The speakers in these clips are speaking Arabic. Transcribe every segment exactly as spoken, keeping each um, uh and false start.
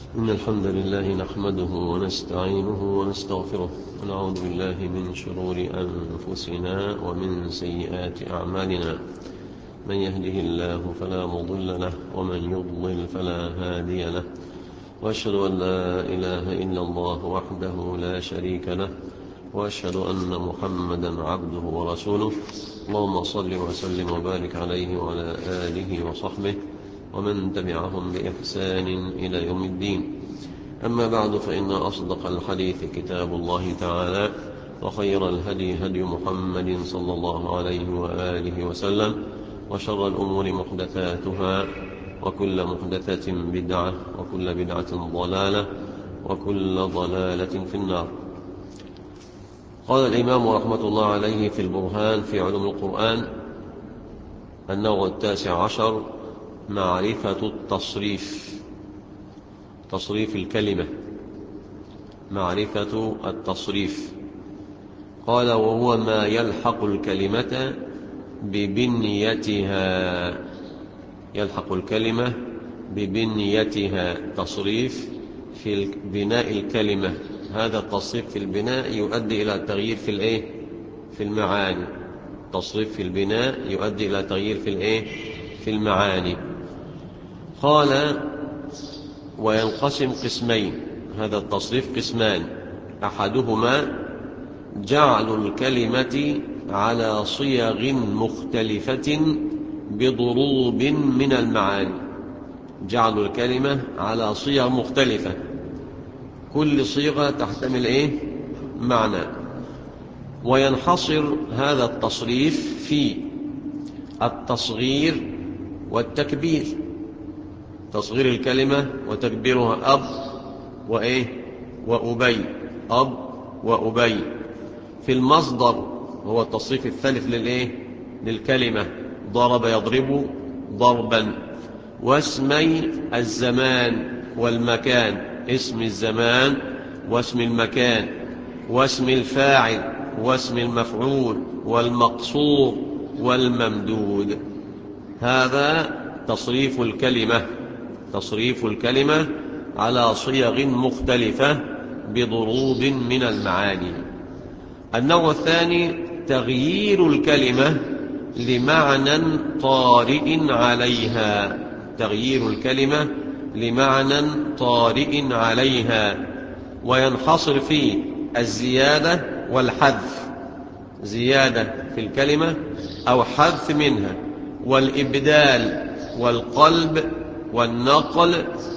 إن الحمد لله نحمده ونستعينه ونستغفره ونعوذ بالله من شرور أنفسنا ومن سيئات أعمالنا. من يهده الله فلا مضل له ومن يضلل فلا هادي له، وأشهد أن لا إله إلا الله وحده لا شريك له، وأشهد أن محمدا عبده ورسوله. اللهم صل وسلم وبارك عليه وعلى آله وصحبه ومن تبعهم بإحسان إلى يوم الدين. أما بعد، فإن أصدق الحديث كتاب الله تعالى، وخير الهدي هدي محمد صلى الله عليه وآله وسلم، وشر الأمور محدثاتها، وكل محدثة بدعة، وكل بدعة ضلالة، وكل ضلالة في النار. قال الإمام رحمة الله عليه في البرهان في علوم القرآن: النوع التاسع عشر، معرفة التصريف، تصريف الكلمة، معرفة التصريف. قال: وهو ما يلحق الكلمة ببنيتها، يلحق الكلمة ببنيتها، تصريف في بناء الكلمة. هذا التصريف في البناء يؤدي إلى تغيير في الإيه؟ في المعاني. تصريف في البناء يؤدي إلى تغيير في الإيه؟ في المعاني. قال: وينقسم قسمين، هذا التصريف قسمان: أحدهما جعل الكلمة على صيغ مختلفة بضروب من المعاني، جعل الكلمة على صيغ مختلفة، كل صيغة تحتمل إيه؟ معنى. وينحصر هذا التصريف في التصغير والتكبير، تصغير الكلمة وتكبيرها، أب وإيه؟ وأبي، أب وأبي. في المصدر، هو التصريف الثالث للإيه؟ للكلمة: ضرب يضرب ضربا. واسمي الزمان والمكان، اسم الزمان واسم المكان، واسم الفاعل واسم المفعول والمقصور والممدود. هذا تصريف الكلمة، تصريف الكلمة على صيغ مختلفة بضروب من المعاني. النوع الثاني تغيير الكلمة لمعنى طارئ عليها، تغيير الكلمة لمعنى طارئ عليها. وينحصر في الزيادة والحذف، زيادة في الكلمة أو حذف منها، والإبدال والقلب والنقل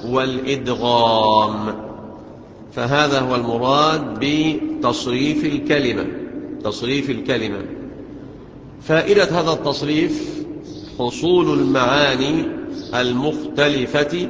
والإدغام. فهذا هو المراد بتصريف الكلمة، تصريف الكلمة. فائدة هذا التصريف حصول المعاني المختلفة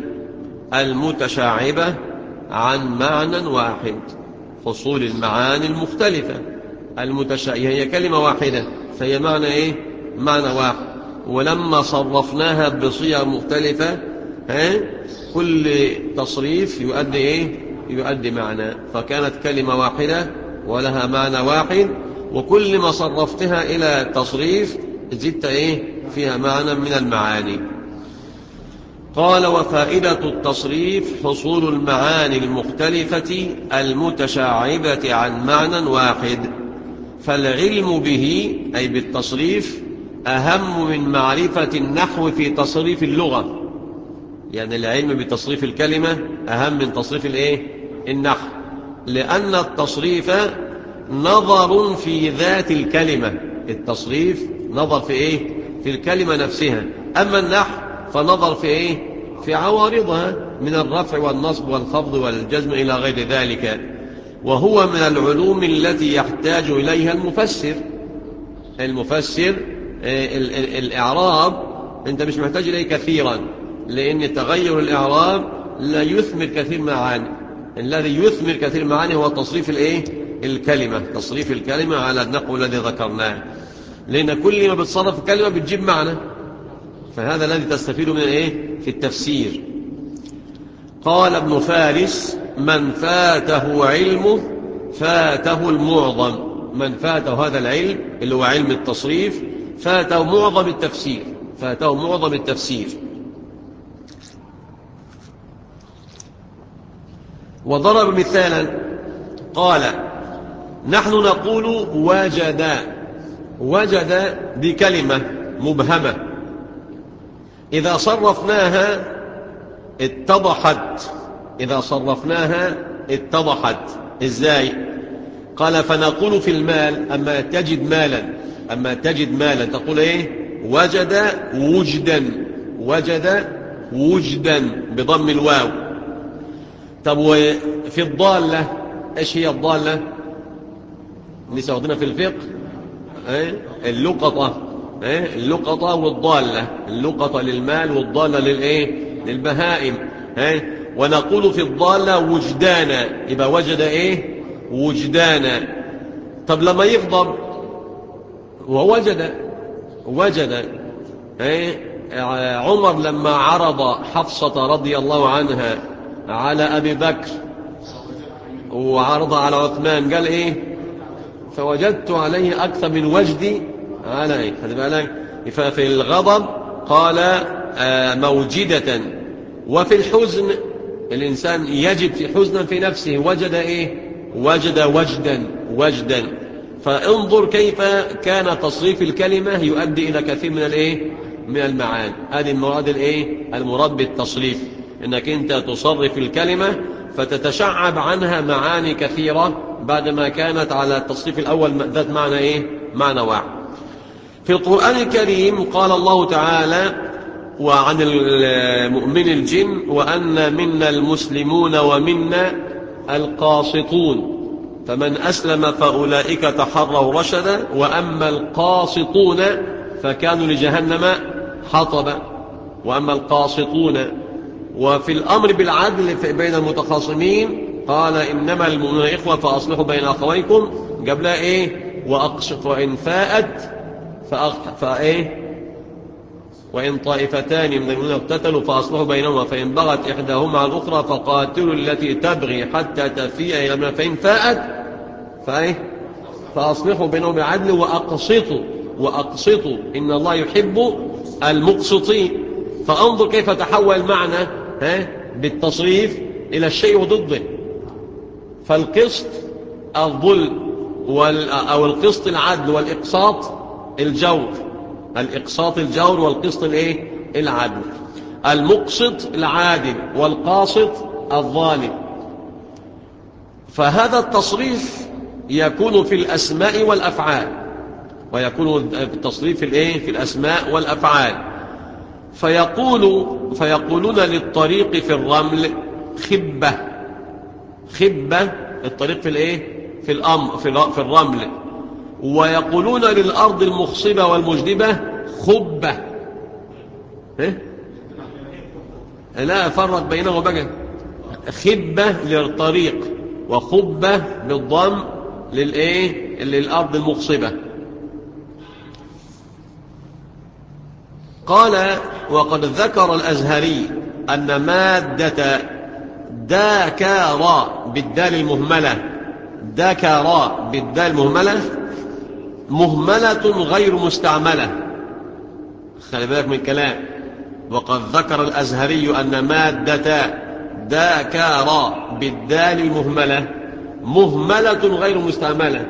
المتشعبة عن معنى واحد، حصول المعاني المختلفة المتشعبة، هي كلمة واحدة فهي معنى إيه؟ معنى واحد. ولما صرفناها بصيغ مختلفة، ها؟ كل تصريف يؤدي إيه؟ يؤدي معنى، فكانت كلمة واحدة ولها معنى واحد، وكل ما صرفتها إلى تصريف زدت إيه؟ فيها معنى من المعاني. قال: وفائدة التصريف حصول المعاني المختلفة المتشعبة عن معنى واحد. فالعلم به، أي بالتصريف، أهم من معرفة النحو في تصريف اللغة. يعني العلم بتصريف الكلمة أهم من تصريف الإيه؟ النحو، لأن التصريف نظر في ذات الكلمة، التصريف نظر في إيه؟ في الكلمة نفسها. أما النحو فنظر في إيه؟ في عوارضها من الرفع والنصب والخفض والجزم إلى غير ذلك. وهو من العلوم التي يحتاج إليها المفسر. المفسر الإعراب أنت مش محتاج إليه كثيرا، لأن تغير الإعراب لا يثمر كثير معاني. الذي يثمر كثير معاني هو تصريف الإيه؟ الكلمة، تصريف الكلمة على النحو الذي ذكرناه، لأن كل ما بتصرف الكلمة بتجيب معنى، فهذا الذي تستفيد من إيه؟ في التفسير. قال ابن فارس: من فاته علمه فاته المعظم. من فاته هذا العلم اللي هو علم التصريف فاته معظم التفسير، فاته معظم التفسير. وضرب مثالا قال نحن نقول وجد. وجد دي كلمة مبهمة إذا صرفناها اتضحت. إذا صرفناها اتضحت إزاي؟ قال فنقول في المال أما تجد مالا أما تجد مالا تقول إيه؟ وجد وجدا. وجد وجدا بضم الواو. طب وفي الضالة إيش هي الضالة؟ لسه واخدينها في الفقه إيه؟ اللقطة إيه؟ اللقطة والضالة. اللقطة للمال والضالة للإيه؟ للبهائم إيه؟ ونقول في الضالة وجدانا يبقى وجد إيه؟ وجدانا. طب لما يغضب ووجد وجد إيه؟ عمر لما عرض حفصة رضي الله عنها على أبي بكر وعرض على عثمان قال إيه؟ فوجدت عليه أكثر من وجدي عليه. خذ بالك. ففي الغضب قال موجدة. وفي الحزن الإنسان يجد في حزنا في نفسه وجد إيه؟ وجد وجدا. وجدا. فانظر كيف كان تصريف الكلمة يؤدي إلى كثير من الإيه؟ من المعاني. هذه المراد الإيه؟ المراد بالتصريف إنك أنت تصرف الكلمة فتتشعب عنها معاني كثيرة بعدما كانت على التصريف الأول ذات معنى إيه؟ معنى واحد. في القرآن الكريم قال الله تعالى وعن المؤمن الجن وأن منا المسلمون ومنا القاسطون فمن أسلم فأولئك تحروا رشدا وأما القاسطون فكانوا لجهنم حطبا. وأما القاسطون. وفي الأمر بالعدل بين المتخاصمين قال إنما المؤمنون إخوة فأصلحوا بين أخويكم قبلها إيه؟ وأقسط وإن فاءت فإيه؟ وإن طائفتان من المؤمنين اقتتلوا فأصلحوا بينهما فإن بغت إحداهما على الأخرى فقاتلوا التي تبغي حتى تفيء إلى أمر فإن فاءت فإيه؟ فأصلحوا بينهم بعدل وأقسطوا. وأقسطوا إن الله يحب المقسطين. فأنظر كيف تحول المعنى ها بالتصريف إلى الشيء وضده. فالقسط الظلم أو القسط العدل والإقساط الجور. الإقساط الجور والقسط الإيه؟ العدل. المقسط العادل والقاسط الظالم. فهذا التصريف يكون في الأسماء والأفعال ويكون التصريف في الإيه؟ في الأسماء والأفعال. فيقول فيقولون للطريق في الرمل خبة. خبة الطريق في الإيه؟ في الأمر في الرمل. ويقولون للأرض المخصبة والمجدبة خبة. إيه؟ لا فرق بينه بقى. خبة للطريق وخبة بالضم للإيه؟ للأرض المخصبة. قال وقد ذكر الأزهري أن مادة داكارا بالدال المهملة داكارا بالدال المهملة مهملة غير مستعملة. خلي بالك من الكلام. وقد ذكر الأزهري أن مادة داكارا بالدال المهملة مهملة غير مستعملة.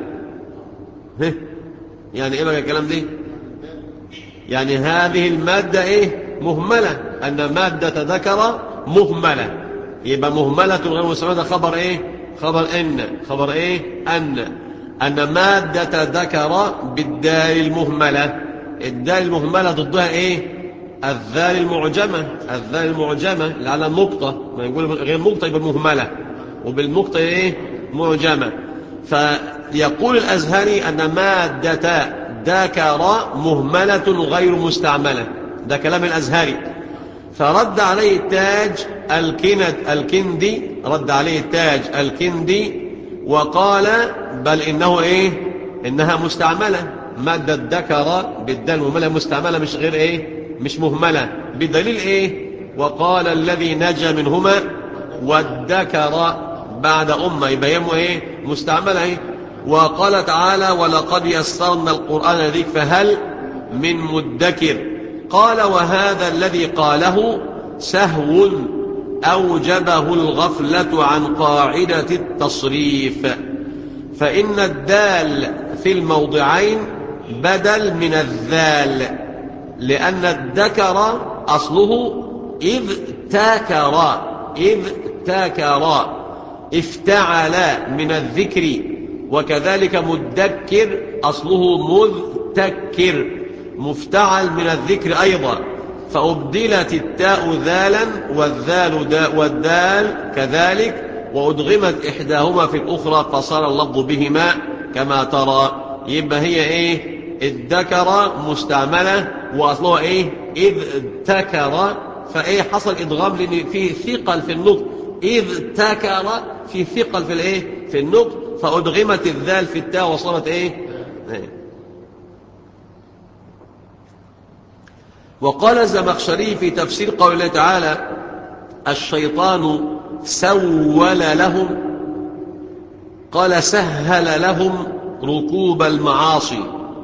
يعني إيه بقى الكلام دي؟ يعني هذه المادة إيه؟ مهملة. أن مادة ذكر مهملة يبقى مهملة غير مستعملة. خبر إيه؟ خبر إن. خبر إيه؟ أن. أن مادة ذكر بالدال المهملة. الدال المهملة ضدها إيه؟ الذال المعجمة. الذال المعجمة اللي على النقطة. ما يقول غير نقطة يبقى مهملة وبالنقطة إيه؟ معجمة. فيقول الأزهري أن مادة ذكر مهملة غير مستعملة. ده كلام الأزهري. فرد عليه التاج الكند الكندي رد عليه التاج الكندي وقال بل إنه إيه؟ إنها مستعملة. مادة ذكر بالدال مهملة مستعملة مش غير إيه؟ مش مهملة. بدليل إيه؟ وقال الذي نجا منهما والذكر بعد أمة يبينه إيه؟ مستعملة إيه؟ وقال تعالى ولقد يسرنا القرآن لذكر فهل من مدكر. قال وهذا الذي قاله سهو أوجبه الغفلة عن قاعدة التصريف، فإن الدال في الموضعين بدل من الذال، لأن الذكر أصله إذ تاكر، إذ تاكر افتعل من الذكر، وكذلك مدكر أصله مذتكر مفتعل من الذكر أيضا، فأبدلت التاء ذالا والذال داء والدال كذلك، وأدغمت إحداهما في الأخرى فصار اللفظ بهما كما ترى. يبقى هي إيه؟ الذكر مستعملة وأصلها إيه؟ إذ تكر، فإيه حصل إدغام لأن فيه ثقل في النطق، إذ تكر في ثقل في الإيه؟ في النطق، فأدغمت الذال في التاء وصارت إيه؟ وقال الزمخشري في تفسير قوله تعالى الشيطان سول لهم، قال سهل لهم ركوب المعاصي،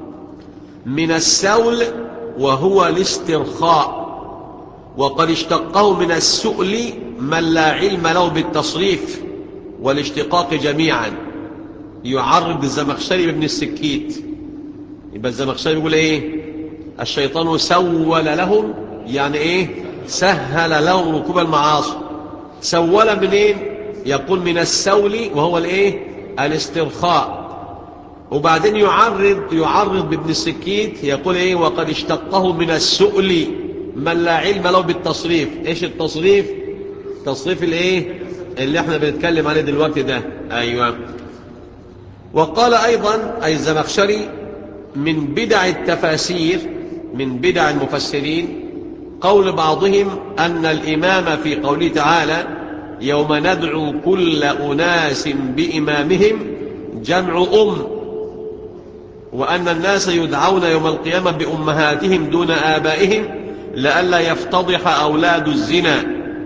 من السول وهو الاسترخاء، وقد اشتقه من السؤل من لا علم له بالتصريف والاشتقاق جميعا. يعرض الزمخشري بابن السكيت، يبقى الزمخشري يقول ايه؟ الشيطان سول لهم يعني ايه؟ سهل لهم ركوب المعاصي. سول منين؟ يقول من السول وهو الايه؟ الاسترخاء. وبعدين يعرض يعرض بابن السكيت يقول ايه؟ وقد اشتقه من السؤل من لا علم له بالتصريف. ايش التصريف؟ تصريف الايه اللي احنا بنتكلم عليه دلوقتي ده. ايوه. وقال ايضا اي الزمخشري من بدع التفاسير، من بدع المفسرين قول بعضهم أن الإمام في قوله تعالى يوم ندعو كل أناس بإمامهم جمع أم، وأن الناس يدعون يوم القيامة بأمهاتهم دون آبائهم لئلا يفتضح أولاد الزنا.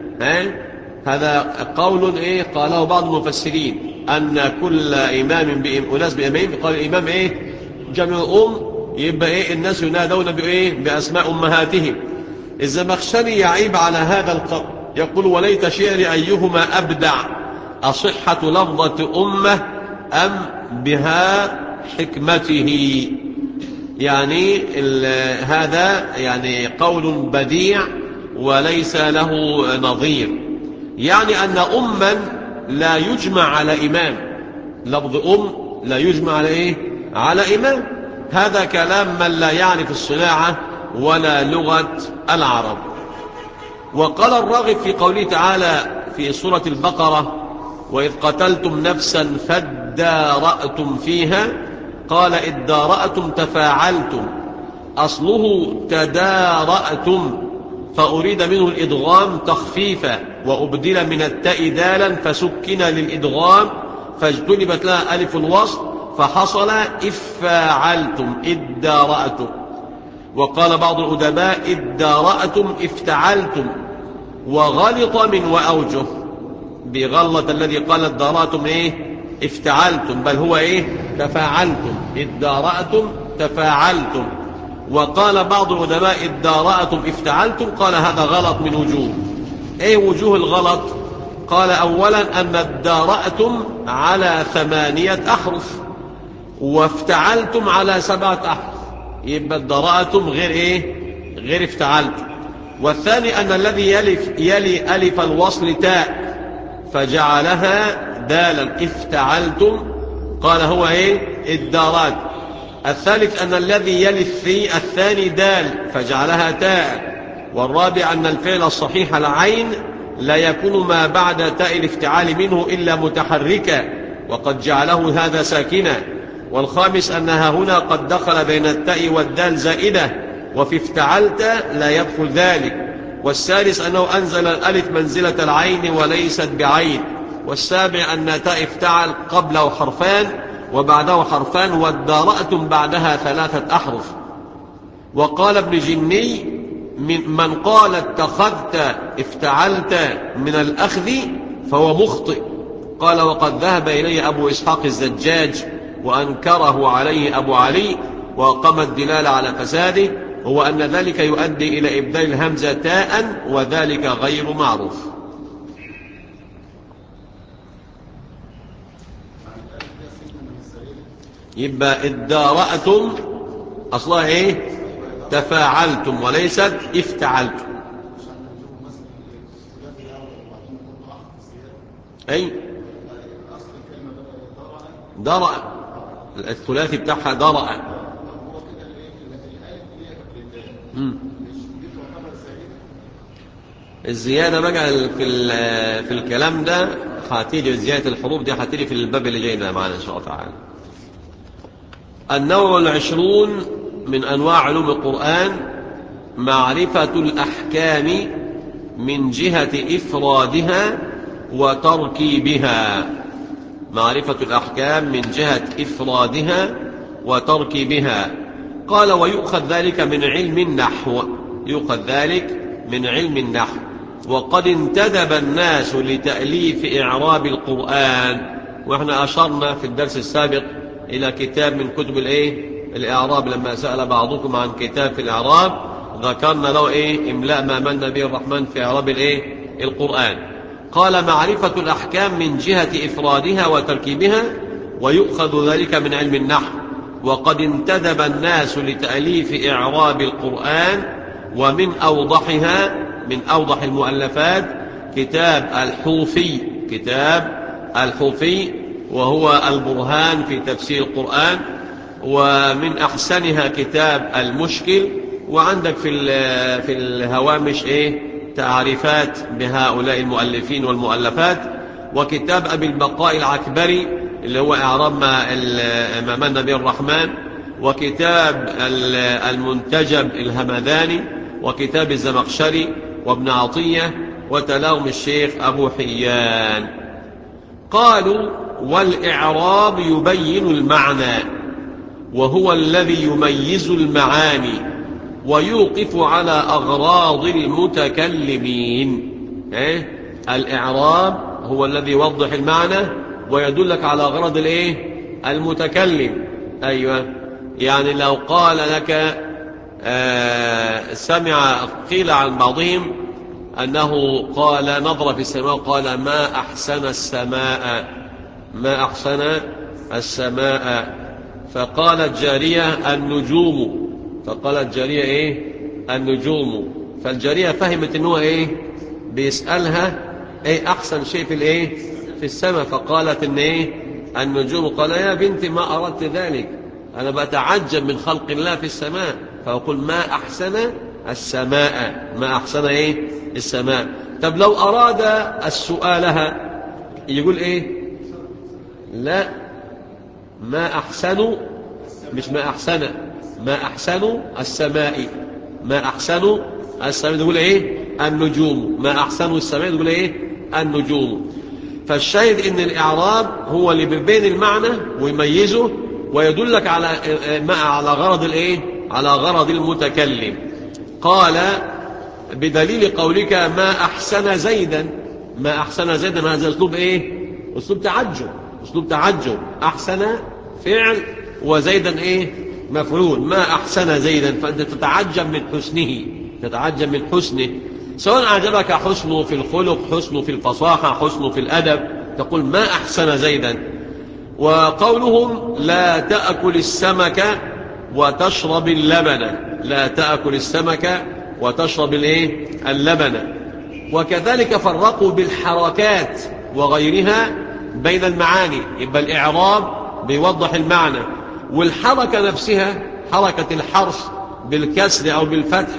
هذا قول إيه قاله بعض المفسرين أن كل إمام بأناس بإمامهم، قال الإمام إيه جمع أم، يبقى إيه الناس ينادون بإيه بأسماء أمهاتهم. الزمخشري يعيب على هذا القول، يقول وليت شعري أيهما أبدع أصحة لفظة أمة أم بها حكمته. يعني هذا يعني قول بديع وليس له نظير، يعني أن أما لا يجمع على إمام، لفظ أم لا يجمع على إيه؟ على إمام. هذا كلام من لا يعرف الصناعة ولا لغة العرب. وقال الراغب في قوله تعالى في سورة البقرة وإذ قتلتم نفسا فادارأتم فيها، قال ادارأتم تفاعلتم، أصله تدارأتم فأريد منه الإدغام تخفيفا، وأبدل من التاء دالا فسكن للإدغام فاجتنبت لها ألف الوصل فحصل إفاعلتم ادارأتم. وقال بعض الأدباء ادارأتم افتعلتم، وغلط من وأوجه بغلط الذي قال ادارأتم ايه افتعلتم، بل هو ايه تفاعلتم، ادارأتم تفاعلتم. وقال بعض الأدباء ادارأتم افتعلتم، قال هذا غلط من وجوه. ايه وجوه الغلط؟ قال أولا أن ادارأتم على ثمانية أحرف وافتعلتم على سبعة أحرف، يبقى ادارأتم غير ايه غير افتعلتم. والثاني أن الذي يلف يلي ألف الوصل تاء فجعلها دالا افتعلتم، قال هو ايه الدارات. الثالث أن الذي يلي الثي الثاني دال فجعلها تاء. والرابع أن الفعل الصحيح العين لا يكون ما بعد تاء الافتعال منه إلا متحركا وقد جعله هذا ساكنا. والخامس أنها هنا قد دخل بين التاء والدال زائدة، وفي افتعلت لا يدخل ذلك. والسادس أنه أنزل الألف منزلة العين وليست بعين. والسابع أن تاء افتعل قبله حرفان وبعده حرفان، وادارأتم بعدها ثلاثة أحرف. وقال ابن جني من, من قال اتخذت افتعلت من الأخذ فهو مخطئ. قال وقد ذهب إليه أبو إسحاق الزجاج وأنكره عليه أبو علي وقام الدلالة على فساده، هو أن ذلك يؤدي إلى إبدال الهمزة تاء وذلك غير معروف. يبقى ادارأتم أصلها إيه؟ تفاعلتم وليست افتعلتم. أي درأ، الثلاثي بتاعها درأ. الزيادة بقى في في الكلام ده هتيجي، زيادة الحروف دي هتيجي في الباب اللي جاي ده معانا إن شاء الله تعالى. النوع العشرون من أنواع علوم القرآن معرفة الأحكام من جهة إفرادها وتركيبها. معرفة الأحكام من جهة إفرادها وتركيبها. قال ويؤخذ ذلك من علم النحو، يؤخذ ذلك من علم النحو. وقد انتدب الناس لتأليف إعراب القرآن، وإحنا أشرنا في الدرس السابق إلى كتاب من كتب الإيه؟ الإعراب. لما سأل بعضكم عن كتاب في الإعراب ذكرنا له إيه؟ إملاء ما من به الرحمن في إعراب الإيه؟ القرآن. قال معرفة الأحكام من جهة إفرادها وتركيبها، ويؤخذ ذلك من علم النحو. وقد انتدب الناس لتأليف إعراب القرآن، ومن أوضحها من أوضح المؤلفات كتاب الحوفي، كتاب الحوفي وهو البرهان في تفسير القرآن. ومن أحسنها كتاب المشكل. وعندك في في الهوامش إيه تعريفات بهؤلاء المؤلفين والمؤلفات. وكتاب أبي البقاء العكبري اللي هو إعراب ما من به الرحمن. وكتاب المنتجب الهمداني. وكتاب الزمخشري وابن عطية. وتلاهم الشيخ أبو حيان. قالوا والإعراب يبين المعنى، وهو الذي يميز المعاني ويوقف على أغراض المتكلمين. إيه؟ الإعراب هو الذي يوضح المعنى ويدلك على أغراض الإيه؟ المتكلم. أيوة، يعني لو قال لك آه سمع، قيل عن بعضهم أنه قال نظر في السماء قال ما أحسن السماء، ما أحسن السماء. فقالت جارية النجوم، فقالت جارية إيه؟ النجوم. فالجارية فهمت إنه إيه؟ بيسألها إيه أحسن شيء في الإيه؟ في السماء. فقالت إن إيه؟ النجوم. قال يا بنتي ما أردت ذلك، أنا بتعجب من خلق الله في السماء، فأقول ما أحسن السماء، ما أحسن إيه؟ السماء. طب لو أراد السؤالها يقول إيه؟ لا، ما أحسن، مش ما أحسن، ما أحسن السماء، ما أحسن السماء تقول إيه؟ النجوم. ما أحسن السماء تقول إيه؟ النجوم. فالشاهد إن الإعراب هو اللي بيبين المعنى ويميزه ويدلك على على غرض الإيه؟ على غرض المتكلم. قال بدليل قولك ما أحسن زيدا، ما أحسن زيدا، هذا أسلوب إيه؟ أسلوب تعجب، أسلوب تعجب. أحسن فعل وزيدا إيه؟ مفعول. ما أحسن زيدا، فأنت تتعجب من حسنه، تتعجب من حسنه، سواء أعجبك حسنه في الخلق، حسنه في الفصاحة، حسنه في الأدب، تقول ما أحسن زيدا. وقولهم لا تأكل السمك وتشرب اللبن، لا تأكل السمك وتشرب الايه؟ اللبن. وكذلك فرقوا بالحركات وغيرها بين المعاني. يبقى الإعراب بيوضح المعنى، والحركة نفسها حركة الحرف بالكسر أو بالفتح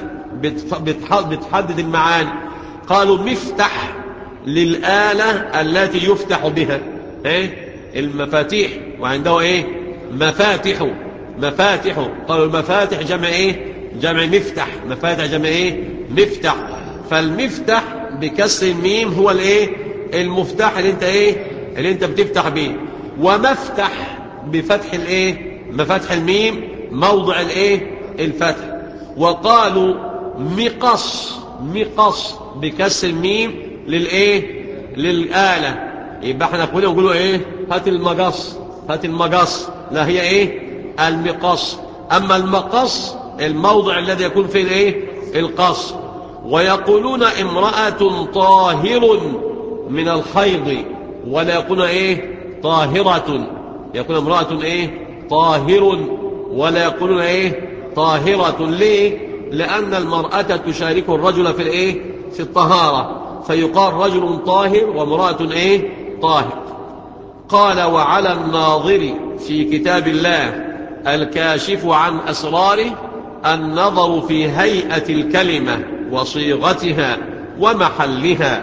بتحدد المعاني. قالوا مفتح للآلة التي يفتح بها ايه؟ المفاتيح، وعنده ايه؟ مفاتح، مفاتح. قالوا المفاتح جمع ايه؟ جمع مفتح. مفاتح جمع ايه؟ مفتح. فالمفتح بكسر الميم هو الايه؟ المفتاح اللي انت ايه؟ اللي انت بتفتح به. ومفتح بفتح الايه؟ مفاتح الميم موضع الايه؟ الفتح. وقالوا مقص، مقص بكسر الميم للايه؟ للآلة. يبقى احنا كلنا نقولوا ايه؟ هات المقص، هات المقص. لا، هي ايه؟ المقص. اما المقص الموضع الذي يكون فيه الايه؟ القص. ويقولون امرأة طاهر من الحيض، ولا يقولون ايه؟ طاهرة. يقول امرأة إيه طاهر، ولا يقولون إيه طاهرة. ليه؟ لأن المرأة تشارك الرجل في الإيه في الطهارة، فيقال رجل طاهر وامرأة إيه طاهر. قال وعلى الناظر في كتاب الله الكاشف عن أسراره النظر في هيئة الكلمة وصيغتها ومحلها،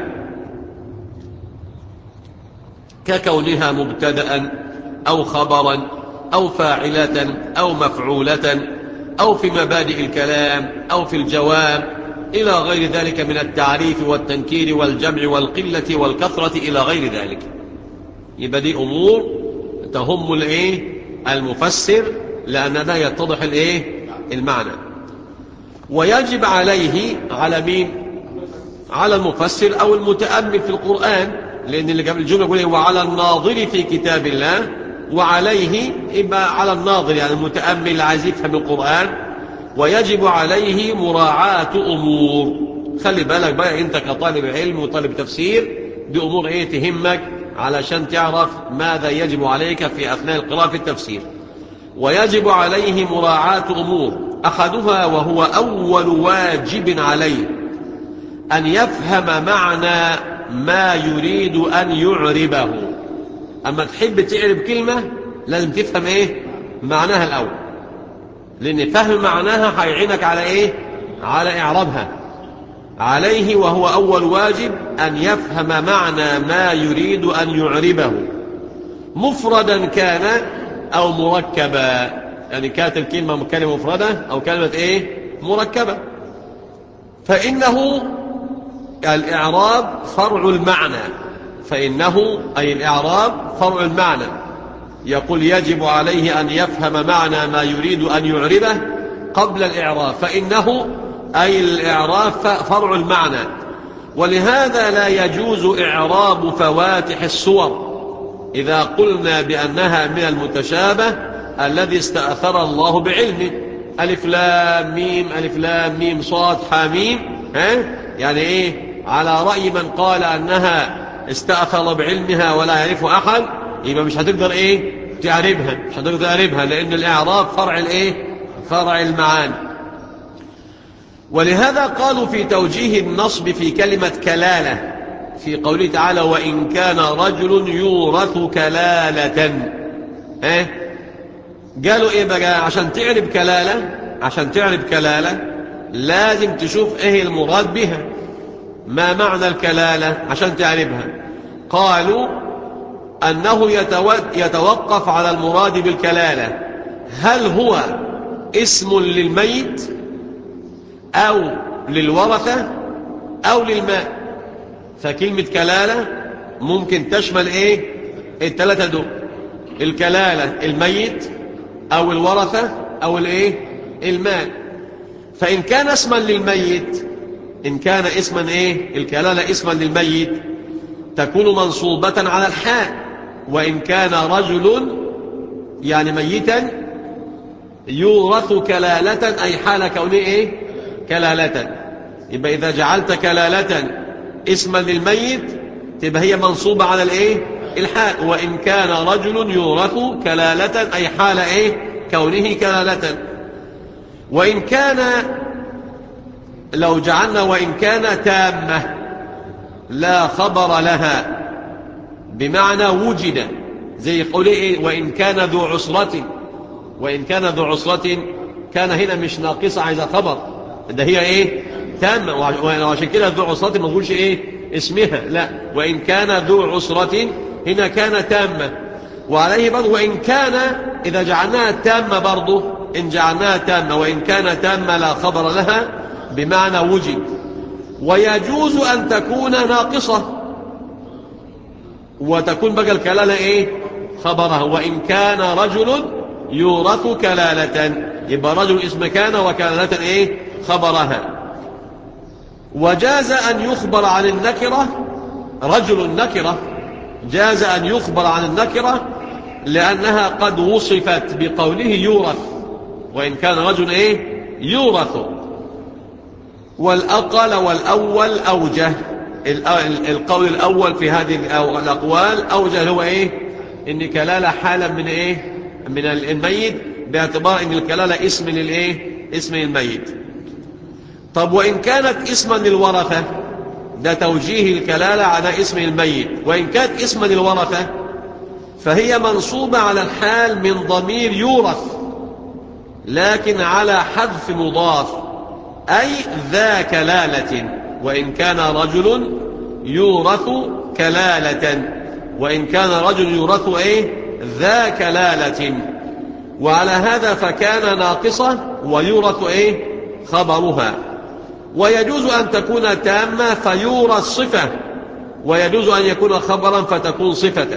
ككونها مبتدأ أو خبرا أو فاعلة أو مفعولة أو في مبادئ الكلام أو في الجواب إلى غير ذلك من التعريف والتنكير والجمع والقلة والكثرة إلى غير ذلك. يبقى دي أمور تهم الإيه المفسر، لأننا يتضح الإيه المعنى. ويجب عليه على مين؟ على المفسر أو المتأمل في القرآن، لأن اللي قبل الجملة يقول وعلى الناظر في كتاب الله، وعليه يبقى على الناظر يعني المتأمل اللي عايز يفهم القرآن. ويجب عليه مراعاة أمور. خلي بالك بقى أنت كطالب علم وطالب تفسير، دي أمور إيه تهمك علشان تعرف ماذا يجب عليك في أثناء القراءة في التفسير. ويجب عليه مراعاة أمور، أحدها وهو أول واجب عليه أن يفهم معنى ما يريد أن يعربه. أما تحب تعرب كلمة لازم تفهم إيه معناها الأول، لأن فهم معناها هيعينك على إيه على إعرابها. عليه وهو أول واجب أن يفهم معنى ما يريد أن يعربه، مفردا كان أو مركبا. يعني كانت الكلمة كلمة مفردة أو كلمة إيه مركبة. فإنه الإعراب فرع المعنى، فإنه أي الإعراب فرع المعنى. يقول يجب عليه أن يفهم معنى ما يريد أن يعربه قبل الإعراب، فإنه أي الإعراب فرع المعنى. ولهذا لا يجوز إعراب فواتح السور إذا قلنا بأنها من المتشابه الذي استأثر الله بعلمه. ألف لام ميم ألف لام ميم صاد حاميم، ها يعني إيه على رأي من قال أنها استأثر بعلمها ولا يعرف أحد، يبقى مش هتقدر إيه تعربها، مش هتقدر تعربها، لأن الإعراب فرع الإيه فرع المعاني. ولهذا قالوا في توجيه النصب في كلمة كلالة في قوله تعالى وإن كان رجل يورث كلالة، ها قالوا إيه بقى؟ عشان تعرب كلالة عشان تعرب كلالة لازم تشوف إيه المراد بها، ما معنى الكلالة عشان تعربها. قالوا أنه يتوقف على المراد بالكلالة، هل هو اسم للميت أو للورثة أو للماء. فكلمة كلالة ممكن تشمل إيه الثلاثة دول، الكلالة الميت أو الورثة أو الإيه الماء. فإن كان اسما للميت، إن كان اسما إيه الكلالة اسما للميت تكون منصوبة على الحاء. وإن كان رجل يعني ميتا يورث كلالة أي حال كونه إيه كلالة، يبقى إذا جعلت كلالة اسما للميت تبقى هي منصوبة على الإيه الحاء. وإن كان رجل يورث كلالة أي حال إيه كونه كلالة. وإن كان لو جعلنا وإن كان تامة لا خبر لها بمعنى وجد، زي قوله إيه وإن كان ذو عسرة، وإن كان ذو عسرة كان هنا مش ناقصة عايزة خبر، ده هي إيه تامة، وعشان كده ذو عسرة ما نقولش إيه اسمها، لا وإن كان ذو عسرة هنا كان تامة. وعليه برضه وإن كان إذا جعلناها تامة برضه إن جعلناها تامة وإن كان تامة لا خبر لها بمعنى وجد. ويجوز أن تكون ناقصة وتكون بقى الكلالة إيه خبرها. وإن كان رجل يورث كلالة يبقى رجل اسم كان وكلالة إيه خبرها. وجاز أن يخبر عن النكرة رجل النكرة، جاز أن يخبر عن النكرة لأنها قد وصفت بقوله يورث، وإن كان رجل إيه يورث. والأقل والأول أوجه، القول الأول في هذه الأقوال أوجه هو إيه إن كلالة حالا من إيه؟ من الميت، باعتبار إن الكلالة اسم للإيه؟ اسم الميت. طب وإن كانت اسما للورثة، ده توجيه الكلالة على اسم الميت. وإن كانت اسما للورثة فهي منصوبة على الحال من ضمير يورث، لكن على حذف مضاف، أي ذا كلالة. وإن كان رجل يورث كلالة، وإن كان رجل يورث إيه؟ ذا كلالة. وعلى هذا فكان ناقصة ويورث إيه؟ خبرها. ويجوز أن تكون تامة فيورث صفة، ويجوز أن يكون خبرا فتكون صفته.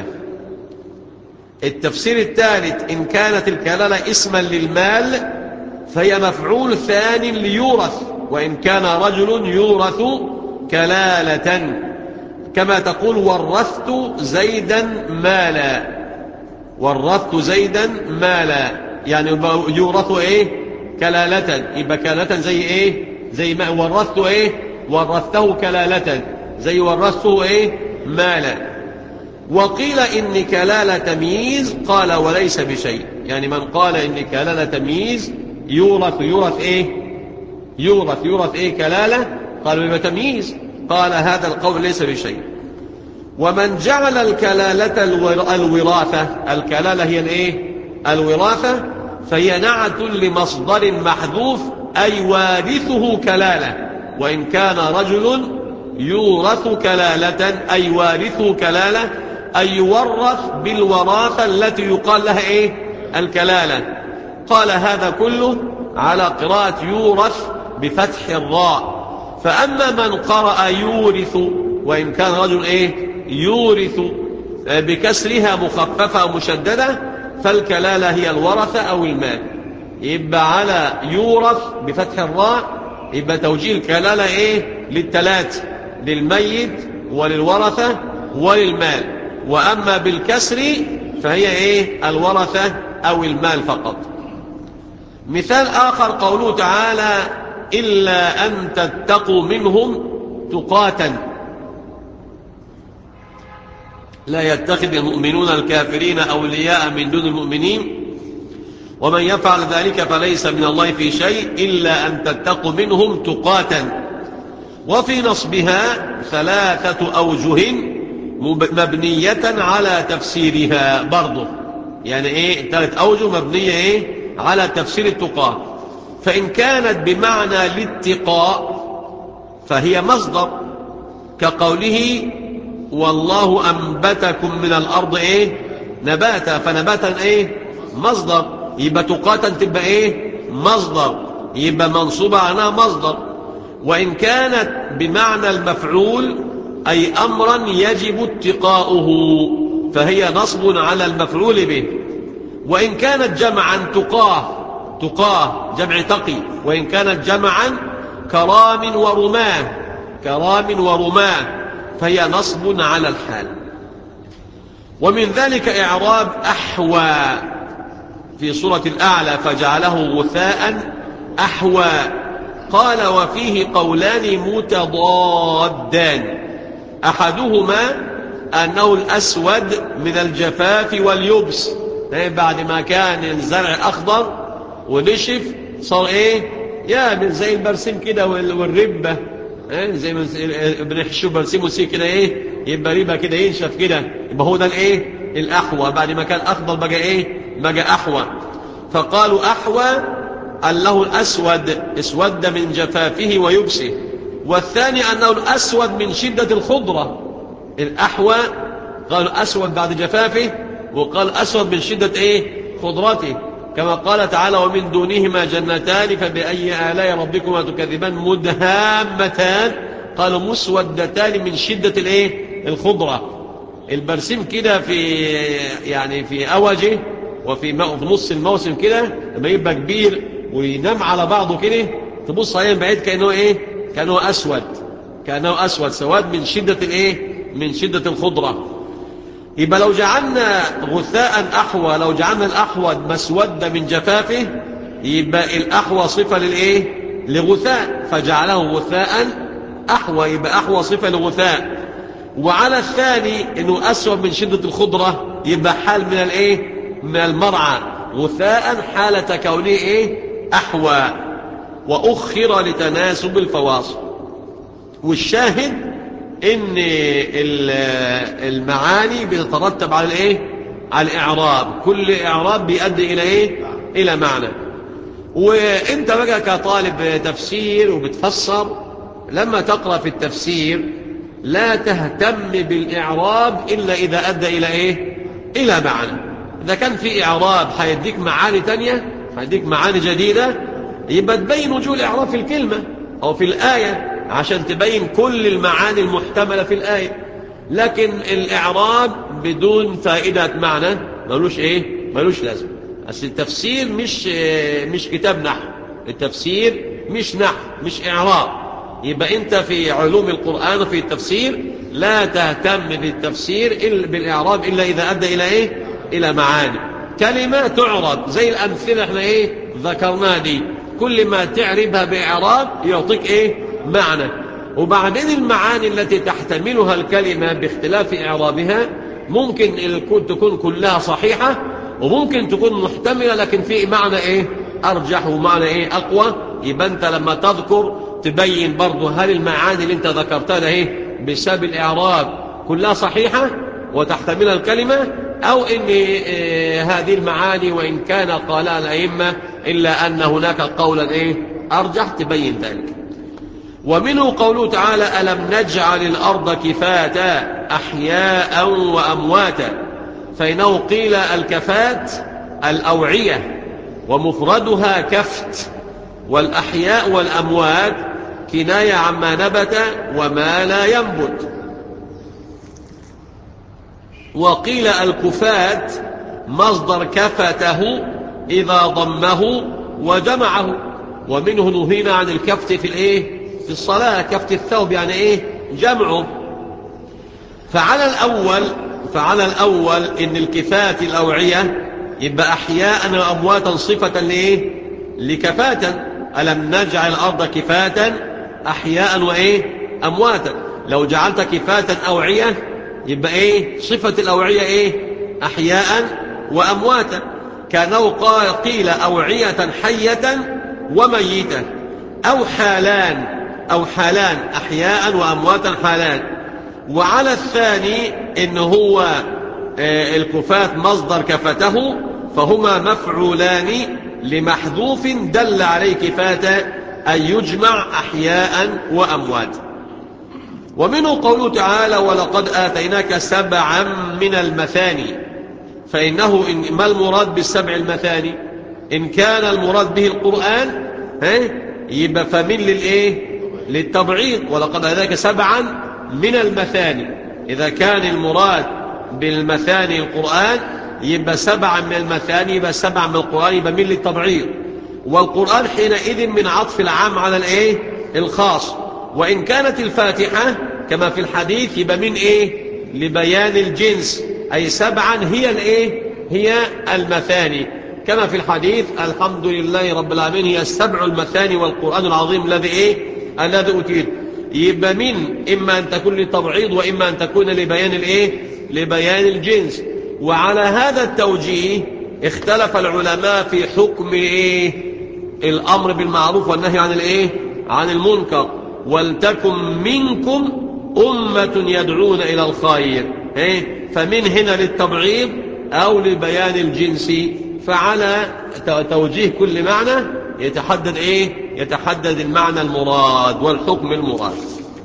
التفسير الثالث: إن كانت الكلالة اسما للمال فهي مفعول ثان ليورث، وإن كان رجل يورث كلالة، كما تقول ورثت زيدا مالا، ورثت زيدا مالا، يعني يورث ايه؟ كلالة. يبقى كلالة زي ايه؟ زي ما ورثت ايه؟ ورثته كلالة، زي ورثته ايه؟ مالا. وقيل إن كلالة تمييز، قال وليس بشيء. يعني من قال إن كلالة تمييز يورث يورث ايه؟ يورث يورث ايه؟ كلالة، قالوا يبقى تمييز، قال هذا القول ليس بشيء. ومن جعل الكلالة الوراثة، الكلالة هي الايه؟ الوراثة، فهي نعت لمصدر محذوف، أي وارثه كلالة. وإن كان رجل يورث كلالة، أي وارثه كلالة، أي يورث بالوراثة التي يقال لها ايه؟ الكلالة. قال هذا كله على قراءة يورث بفتح الراء. فأما من قرأ يورث، وإن كان رجل ايه؟ يورث بكسرها مخففة أو مشددة، فالكلالة هي الورثة أو المال. يبقى على يورث بفتح الراء يبقى توجيه الكلالة ايه؟ للثلاث، للميت وللورثة وللمال. وأما بالكسر فهي ايه؟ الورثة أو المال فقط. مثال آخر قوله تعالى: إلا أن تتقوا منهم تقاتا. لا يتخذ المؤمنون الكافرين أولياء من دون المؤمنين ومن يفعل ذلك فليس من الله في شيء إلا أن تتقوا منهم تقاتا. وفي نصبها ثلاثة أوجه مبنية على تفسيرها برضه. يعني إيه؟ ثلاث أوجه مبنية إيه؟ على تفسير التقاة. فإن كانت بمعنى الاتقاء فهي مصدر، كقوله: والله أنبتكم من الأرض إيه؟ نباتا، فنباتا إيه؟ مصدر. يبقى تقاتا تبقى إيه؟ مصدر، يبقى منصوبة عنها مصدر. وإن كانت بمعنى المفعول أي أمرا يجب اتقاؤه فهي نصب على المفعول به. وإن كانت جمعا تقاه، تقاه جمع تقي. وإن كانت جمعا كرام ورماه، كرام ورماه، فهي نصب على الحال. ومن ذلك إعراب أحوى في سورة الأعلى: فجعله غثاء أحوى. قال: وفيه قولان متضادان، أحدهما أنه الأسود من الجفاف واليبس، بعد ما كان الزرع أخضر ونشف صار إيه؟ يا زي البرسيم كده والربة، زي ما بنحشو برسيم وسي كده إيه؟ يبقى ربة كده ينشف كده، يبقى هو ده الإيه؟ الأحوى. بعد ما كان أخضر بقى إيه؟ بقى أحوى. فقالوا أحوى أنه الأسود، اسود من جفافه ويبسه. والثاني أنه الأسود من شدة الخضرة. الأحوى قالوا أسود بعد جفافه، وقال أسود من شدة إيه؟ خضرته، كما قال تعالى: ومن دونهما جنتان فبأي آلاء ربكما تكذبان مدهامتان، قالوا مسودتان من شدة الإيه؟ الخضرة. البرسيم كده في يعني في أوجه وفي نص الموسم كده لما يبقى كبير وينام على بعضه كده تبص عليه من بعيد كأنه إيه؟ كأنه أسود، كأنه أسود، سواد من شدة الإيه؟ من شدة الخضرة. يبقى لو جعلنا غثاء أحوى، لو جعلنا الأحوى مسود من جفافه، يبقى الأحوى صفة للإيه؟ لغثاء، فجعله غثاء أحوى، يبقى أحوى صفة لغثاء. وعلى الثاني إنه أسود من شدة الخضرة، يبقى حال من الايه من المرعى، غثاء حالة كونه ايه احوى، واخر لتناسب الفواصل. والشاهد ان المعاني بتترتب على الايه على الاعراب، كل اعراب بيؤدي الى ايه الى معنى. وانت بقى كطالب تفسير وبتفسر، لما تقرأ في التفسير لا تهتم بالإعراب إلا إذا أدى إلى إيه إلى معنى. إذا كان في إعراب هيديك معاني تانية، هيديك معاني جديدة، يبقى تبين وجوه الإعراب في الكلمة أو في الآية عشان تبين كل المعاني المحتملة في الآية. لكن الإعراب بدون فائدة معنى ملوش إيه ملوش لازم. أصل التفسير مش مش كتاب نحو، التفسير مش نحو مش إعراب. يبقى أنت في علوم القرآن وفي التفسير لا تهتم بالتفسير إلا بالإعراب إلا إذا أدى إلى إيه إلى معاني. كلمة تعرب زي الأمثلة احنا إيه ذكرناها دي، كل ما تعربها بإعراب يعطيك إيه معنى. وبعدين المعاني التي تحتملها الكلمة باختلاف إعرابها ممكن تكون كلها صحيحة، وممكن تكون محتملة لكن في معنى إيه أرجح ومعنى إيه أقوى. يبقى أنت لما تذكر تبين برضو هل المعاني اللي أنت ذكرتها إيه بسبب الإعراب كلها صحيحة وتحتملها الكلمة، أو إن إيه هذه المعاني وإن كان قالها الأئمة إلا أن هناك قولا إيه أرجح تبين ذلك. ومنه قوله تعالى ألم نجعل الأرض كفاتا أحياء وأمواتا، فإنه قيل الكفات الأوعية ومفردها كفت، والأحياء والأموات كناية عما نبت وما لا ينبت. وقيل الكفات مصدر كفته إذا ضمه وجمعه، ومنه نهينا عن الكفت في الإيه في الصلاة، كفت الثوب يعني إيه جمعه. فعلى الأول فعلى الأول إن الكفات الأوعية يبقى أحياء وأمواتا صفة لإيه لكفاتا. ألم نجعل الأرض كفاتا أحياء وإيه أمواتا، لو جعلت كفاتا أوعية يبقى إيه صفة الأوعية إيه أحياء وأمواتا. كانوا قيل أوعية حية وميتة، أو حالان أو حالان أحياء وأمواتا حالان. وعلى الثاني إن هو الكفات مصدر كفته، فهما مفعولان لمحذوف دل عليه كفاتا أن يجمع أحياء وأموات. ومنه قوله تعالى ولقد آتيناك سبعا من المثاني، فإنه إن ما المراد بالسبع المثاني؟ إن كان المراد به القرآن يبقى فمن للإيه للتبعيض، ولقد آتيناك سبعا من المثاني. إذا كان المراد بالمثاني القرآن يبقى سبعا من المثاني، يبقى سبعا من القرآن، يبقى من للتبعيض. والقرآن حينئذ من عطف العام على الإيه الخاص. وإن كانت الفاتحة كما في الحديث يبقى من إيه لبيان الجنس، أي سبعا هي الإيه هي المثاني، كما في الحديث الحمد لله رب العالمين هي السبع المثاني والقرآن العظيم الذي إيه الذي أوتيت. يبقى من إما أن تكون للتبعيض وإما أن تكون لبيان الإيه لبيان الجنس. وعلى هذا التوجيه اختلف العلماء في حكم إيه الأمر بالمعروف والنهي عن الإيه عن المنكر. ولتكن منكم أمة يدعون إلى الخير، إيه فمن هنا للتبعيض أو لبيان الجنس. فعلى توجيه كل معنى يتحدد إيه يتحدد المعنى المراد والحكم المراد.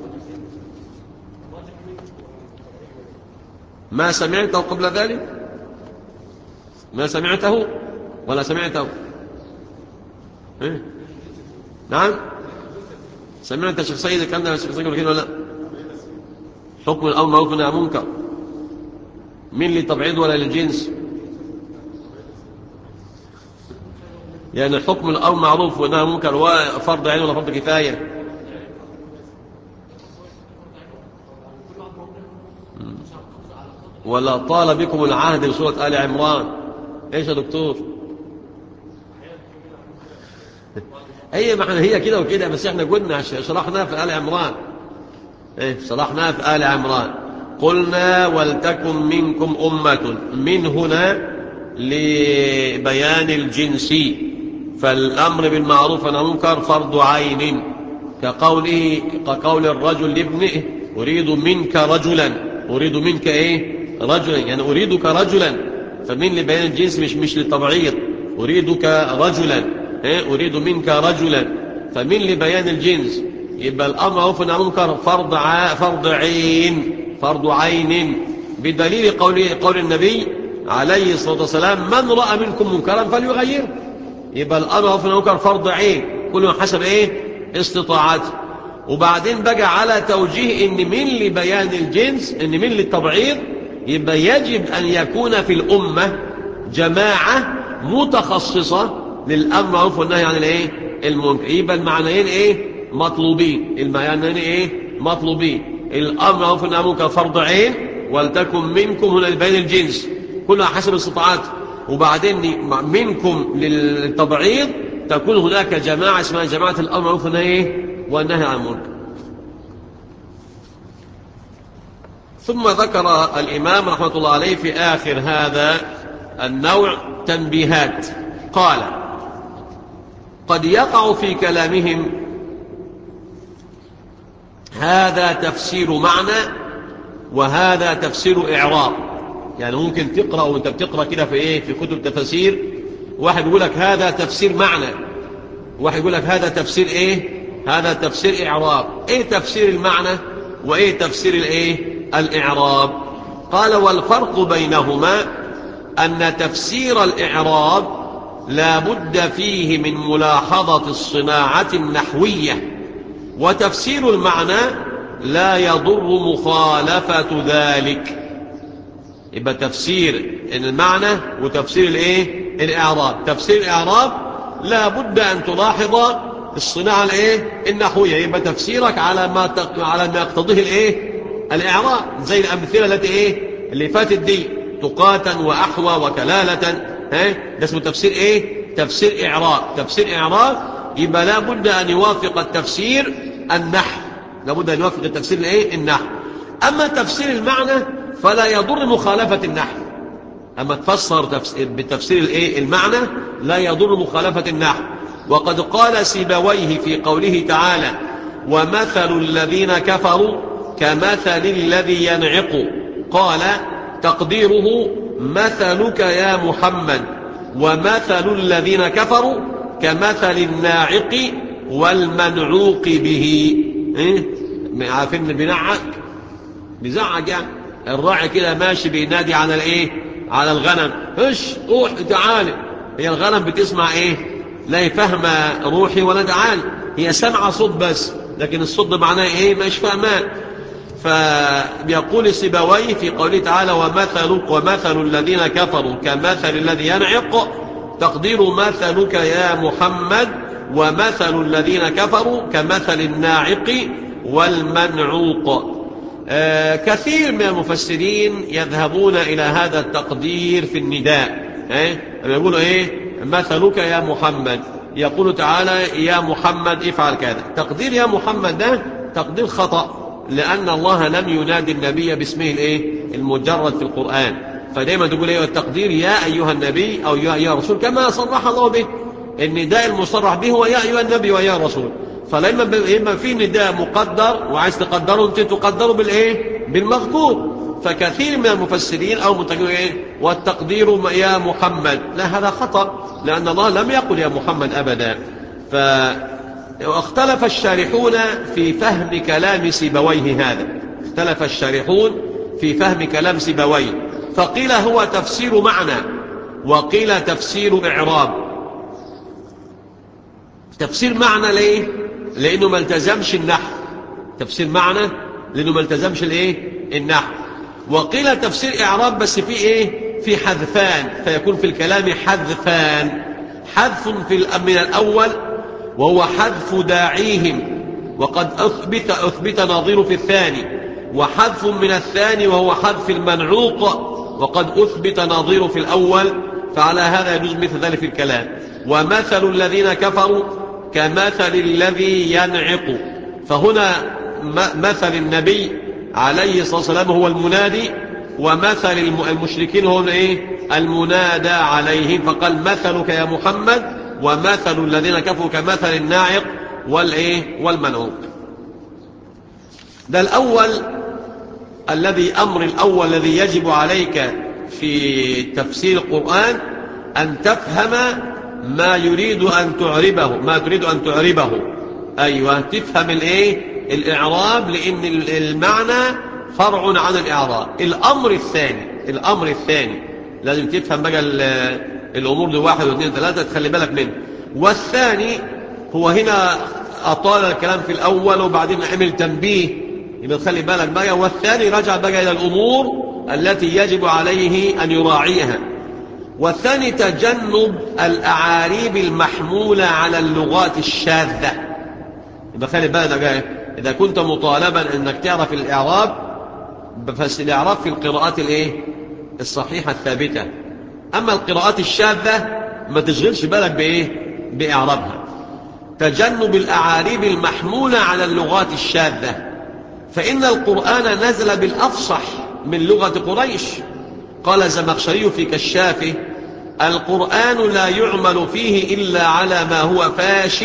ما سمعته قبل ذلك؟ ما سمعته ولا سمعته؟ إيه؟ نعم سمعت يا شيخ سيد الكلام ده يا شيخ سيد ولا لا؟ حكم الأمر معروف والنهي عن المنكر من للتبعيض ولا للجنس؟ يعني حكم الأمر معروف والنهي عن المنكر هو فرض عين ولا فرض كفاية؟ ولا طال بكم العهد لسورة آل عمران؟ ايش يا دكتور؟ هي ما هي كده وكده، بس احنا قلنا شرحناها في آل عمران. ايه شرحناها في آل عمران. قلنا ولتكن منكم أمة، من هنا لبيان الجنس، فالأمر بالمعروف والنهي عن المنكر فرض عين، كقوله كقول الرجل لابنه أريد منك رجلا، أريد منك إيه رجلا، يعني أريدك رجلا، فمن لبيان الجنس مش مش للتبعيض، أريدك رجلا، إيه أريد منك رجلا، فمن لبيان الجنس. يبقى الأمر بالمعروف والنهي عن المنكر فرض ع... فرض عين، فرض عين، بدليل قول قول النبي عليه الصلاة والسلام من رأى منكم منكرا فليغيره. يبقى الأمر بالمعروف والنهي عن المنكر فرض عين، كل من حسب إيه استطاعته. وبعدين بقى على توجيه ان من لبيان الجنس، ان من للتبعيض، يبقى يجب ان يكون في الامه جماعه متخصصه للامر بالمعروف والنهي عن الايه المنكر. يبقى المعنيين ايه مطلوبين، المعنيين ايه مطلوبين، الامر بالمعروف والنهي عن المنكر فرض عين، ولتكن منكم هنا لبيان الجنس كلها حسب استطاعته، وبعدين منكم للتبعيض تكون هناك جماعه اسمها جماعه الامر بالمعروف والنهي والنهي عن المنكر. ثم ذكر الإمام رحمة الله عليه في آخر هذا النوع تنبيهات، قال قد يقع في كلامهم هذا تفسير معنى وهذا تفسير إعراب. يعني ممكن تقرأ وانت بتقرأ كده في ايه في كتب تفسير، واحد يقول لك هذا تفسير معنى، واحد يقول لك هذا تفسير ايه هذا تفسير إعراب. ايه تفسير المعنى وايه تفسير الايه الإعراب؟ قال والفرق بينهما أن تفسير الإعراب لا بد فيه من ملاحظة الصناعة النحوية، وتفسير المعنى لا يضر مخالفة ذلك. يبقى تفسير المعنى وتفسير الايه الإعراب. تفسير الإعراب لا بد أن تلاحظ الصناعة الايه النحوية، يبقى تفسيرك على ما تق... على ما يقتضيه الايه الإعراب، زي الأمثلة التي ايه اللي فاتت دي، تقاتا وأحوى وكلالة، ها ده اسمه تفسير ايه تفسير إعراب. تفسير إعراب يبقى لا بد أن يوافق التفسير النحو، لا بد أن يوافق التفسير الايه النحو. أما تفسير المعنى فلا يضر مخالفة النحو، أما تفسر بتفسير الايه المعنى لا يضر مخالفة النحو. وقد قال سيبويه في قوله تعالى ومثل الذين كفروا كمثل الذي ينعق، قال تقديره مثلك يا محمد، ومثل الذين كفروا كمثل الناعق والمنعوق به. ايه عارفين بنعق بيزعق، يعني الراعي كده ماشي بينادي على الايه على الغنم، ايش روح تعالي، هي الغنم بتسمع ايه لا فاهمه روحي ولا تعالي، هي سمع صوت بس، لكن الصوت معناه ايه مش فاهمان. فبيقول سيبويه في قوله تعالى ومثل ومثل الذين كفروا كمثل الذي ينعق، تقدير مثلك يا محمد، ومثل الذين كفروا كمثل الناعق والمنعوق. آه كثير من المفسرين يذهبون إلى هذا التقدير في النداء، ايه يقولوا ايه مثلك يا محمد، يقول تعالى يا محمد افعل كذا، تقدير يا محمد ده تقدير خطأ، لأن الله لم ينادي النبي باسمه الايه المجرد في القرآن، فدايما تقول ايه التقدير يا أيها النبي أو يا أيها الرسول، كما صرح الله به. النداء المصرح به هو يا أيها النبي ويا الرسول، فلما في نداء مقدر وعايز تقدره انت تقدره بالايه بالمذكور. فكثير من المفسرين او متقدمين ايه والتقدير يا محمد، لا هذا خطأ، لأن الله لم يقل يا محمد أبدا. فاختلف الشارحون في فهم كلام سيبويه هذا، اختلف الشارحون في فهم كلام سيبويه، فقيل هو تفسير معنى وقيل تفسير إعراب. تفسير معنى ليه؟ لأنه ما التزمش النحو، تفسير معنى لأنه ما التزمش الايه النحو. وقيل تفسير إعراب بس في ايه في حذفان، فيكون في الكلام حذفان، حذف في من الأول وهو حذف داعيهم وقد أثبت, أثبت نظير في الثاني، وحذف من الثاني وهو حذف المنعوق وقد أثبت نظير في الأول، فعلى هذا يجوز مثل ذلك في الكلام. ومثل الذين كفروا كمثل الذي ينعق، فهنا مثل النبي عليه الصلاة والسلام هو المنادي، ومثل المشركين هو إيه؟ المنادى عليهم، فقال مثلك يا محمد ومثل الذين كفروا كمثل الناعق والإيه؟ والمنعوق. ده الأول الذي أمر الأول الذي يجب عليك في تفسير القرآن أن تفهم ما يريد أن تعربه ما تريد أن تعربه أيوة، تفهم الإيه؟ الإعراب، لأن المعنى فرع عن الإعراب. الأمر الثاني الأمر الثاني لازم تفهم بقى الأمور دي، واحد واثنين ثلاثة تخلي بالك منه. والثاني هو هنا أطال الكلام في الأول وبعدين عمل تنبيه، يبقى تخلي بالك بقى. والثاني رجع بقى إلى الأمور التي يجب عليه أن يراعيها. والثاني تجنب الأعاريب المحمولة على اللغات الشاذة. يبقى خلي بالك بقى، إذا كنت مطالبا أنك تعرف الإعراب، بس الإعراب في القراءات الإيه؟ الصحيحة الثابتة. أما القراءات الشاذة ما تشغلش بالك بإيه؟ بإعرابها. تجنب الأعاريب المحمولة على اللغات الشاذة، فإن القرآن نزل بالأفصح من لغة قريش. قال الزمخشري في كشافه: القرآن لا يعمل فيه إلا على ما هو فاش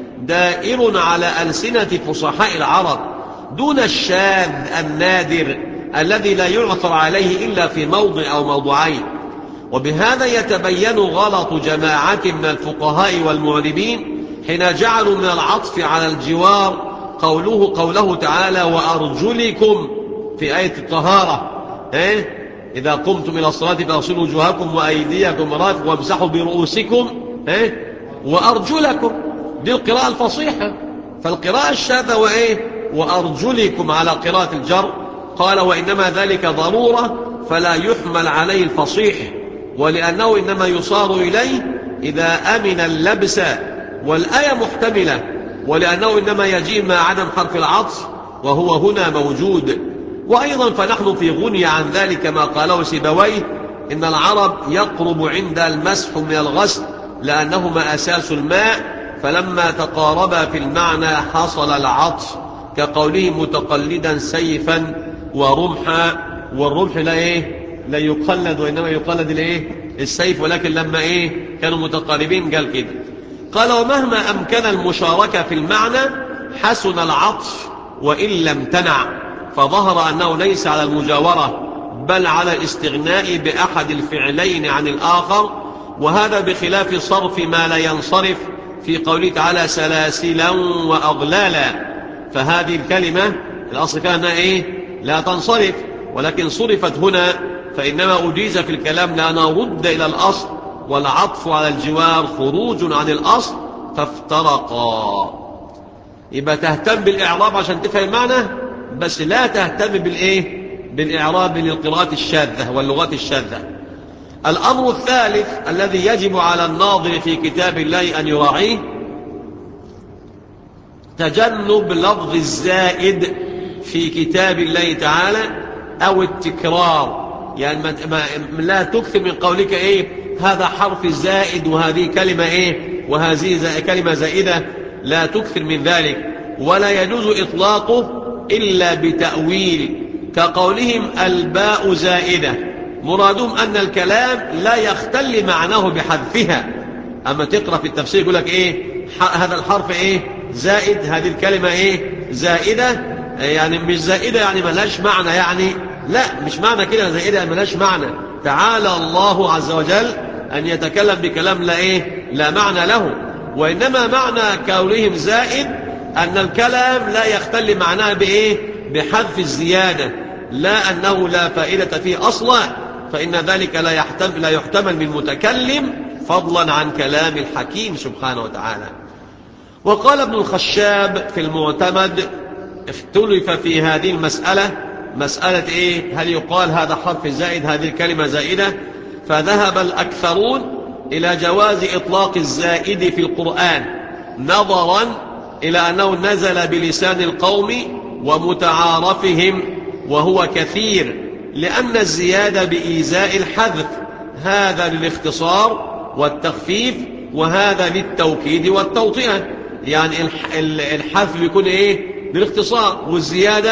دائر على ألسنة فصحاء العرب، دون الشاذ النادر الذي لا يعثر عليه إلا في موضع أو موضوعين. وبهذا يتبين غلط جماعة من الفقهاء والمعربين حين جعلوا من العطف على الجوار قوله قوله تعالى: وأرجلكم في آية الطهارة، إيه؟ إذا قمتم إلى الصلاة فاغسلوا وجوهكم وأيديكم مرافق وامسحوا برؤوسكم، إيه؟ وأرجلكم. دي القراءة الفصيحة. فالقراءة الشاذة وإيه؟ وأرجلكم على قراءة الجر. قال: وإنما ذلك ضرورة فلا يحمل عليه الفصيح، ولأنه إنما يصار إليه إذا أمن اللبس، والآية محتملة، ولأنه إنما يجيء مع عدم حرف العطف وهو هنا موجود. وأيضا فنحن في غني عن ذلك ما قاله سيبويه: إن العرب يقرب عند المسح من الغسل لأنهما أساس الماء، فلما تقاربا في المعنى حصل العطف، كقوله متقلدا سيفا ورمحا. والرمح لا إيه؟ لا يقلد، وإنما يقلد الإيه؟ السيف، ولكن لما إيه؟ كانوا متقاربين قال كده. قال: ومهما أمكن المشاركة في المعنى حسن العطف وإن لم تنع، فظهر أنه ليس على المجاورة بل على الاستغناء بأحد الفعلين عن الآخر، وهذا بخلاف صرف ما لا ينصرف في قوله تعالى: سلاسلا وأغلالا. فهذه الكلمة الأصل فيها أنها إيه؟ لا تنصرف، ولكن صرفت هنا، فإنما أجيز في الكلام لأنه رد إلى الأصل، والعطف على الجوار خروج عن الأصل، فافترقا. يبقى تهتم بالإعراب عشان تفهم المعنى، بس لا تهتم بالإيه؟ بالإعراب للقراءات الشاذة واللغات الشاذة. الأمر الثالث الذي يجب على الناظر في كتاب الله أن يراعيه تجنب لفظ الزائد في كتاب الله تعالى أو التكرار. يعني ما لا تكثر من قولك إيه؟ هذا حرف زائد وهذه كلمة إيه؟ وهذه كلمة زائدة. لا تكثر من ذلك. ولا يجوز إطلاقه إلا بتأويل، كقولهم الباء زائدة، مرادهم أن الكلام لا يختل معناه بحذفها. أما تقرأ في التفسير يقول لك إيه؟ هذا الحرف إيه؟ زائد، هذه الكلمة إيه؟ زائدة، يعني مش زائدة يعني ملهاش معنى، يعني لا، مش معنى كده زائدة ملهاش معنى. تعالى الله عز وجل أن يتكلم بكلام لا إيه؟ لا معنى له. وإنما معنى كونهم زائد أن الكلام لا يختل معناه بإيه؟ بحذف الزيادة، لا أنه لا فائدة فيه أصلا، فإن ذلك لا يحتمل, لا يحتمل من متكلم فضلا عن كلام الحكيم سبحانه وتعالى. وقال ابن الخشاب في المعتمد: اختلف في هذه المسألة، مسألة إيه؟ هل يقال هذا حرف زائد هذه الكلمة زائدة؟ فذهب الأكثرون إلى جواز إطلاق الزائد في القرآن، نظرا إلى أنه نزل بلسان القوم ومتعارفهم وهو كثير، لأن الزيادة بإيزاء الحذف، هذا للاختصار والتخفيف، وهذا للتوكيد والتوطئة. يعني الحذف يكون إيه؟ للاختصار، والزيادة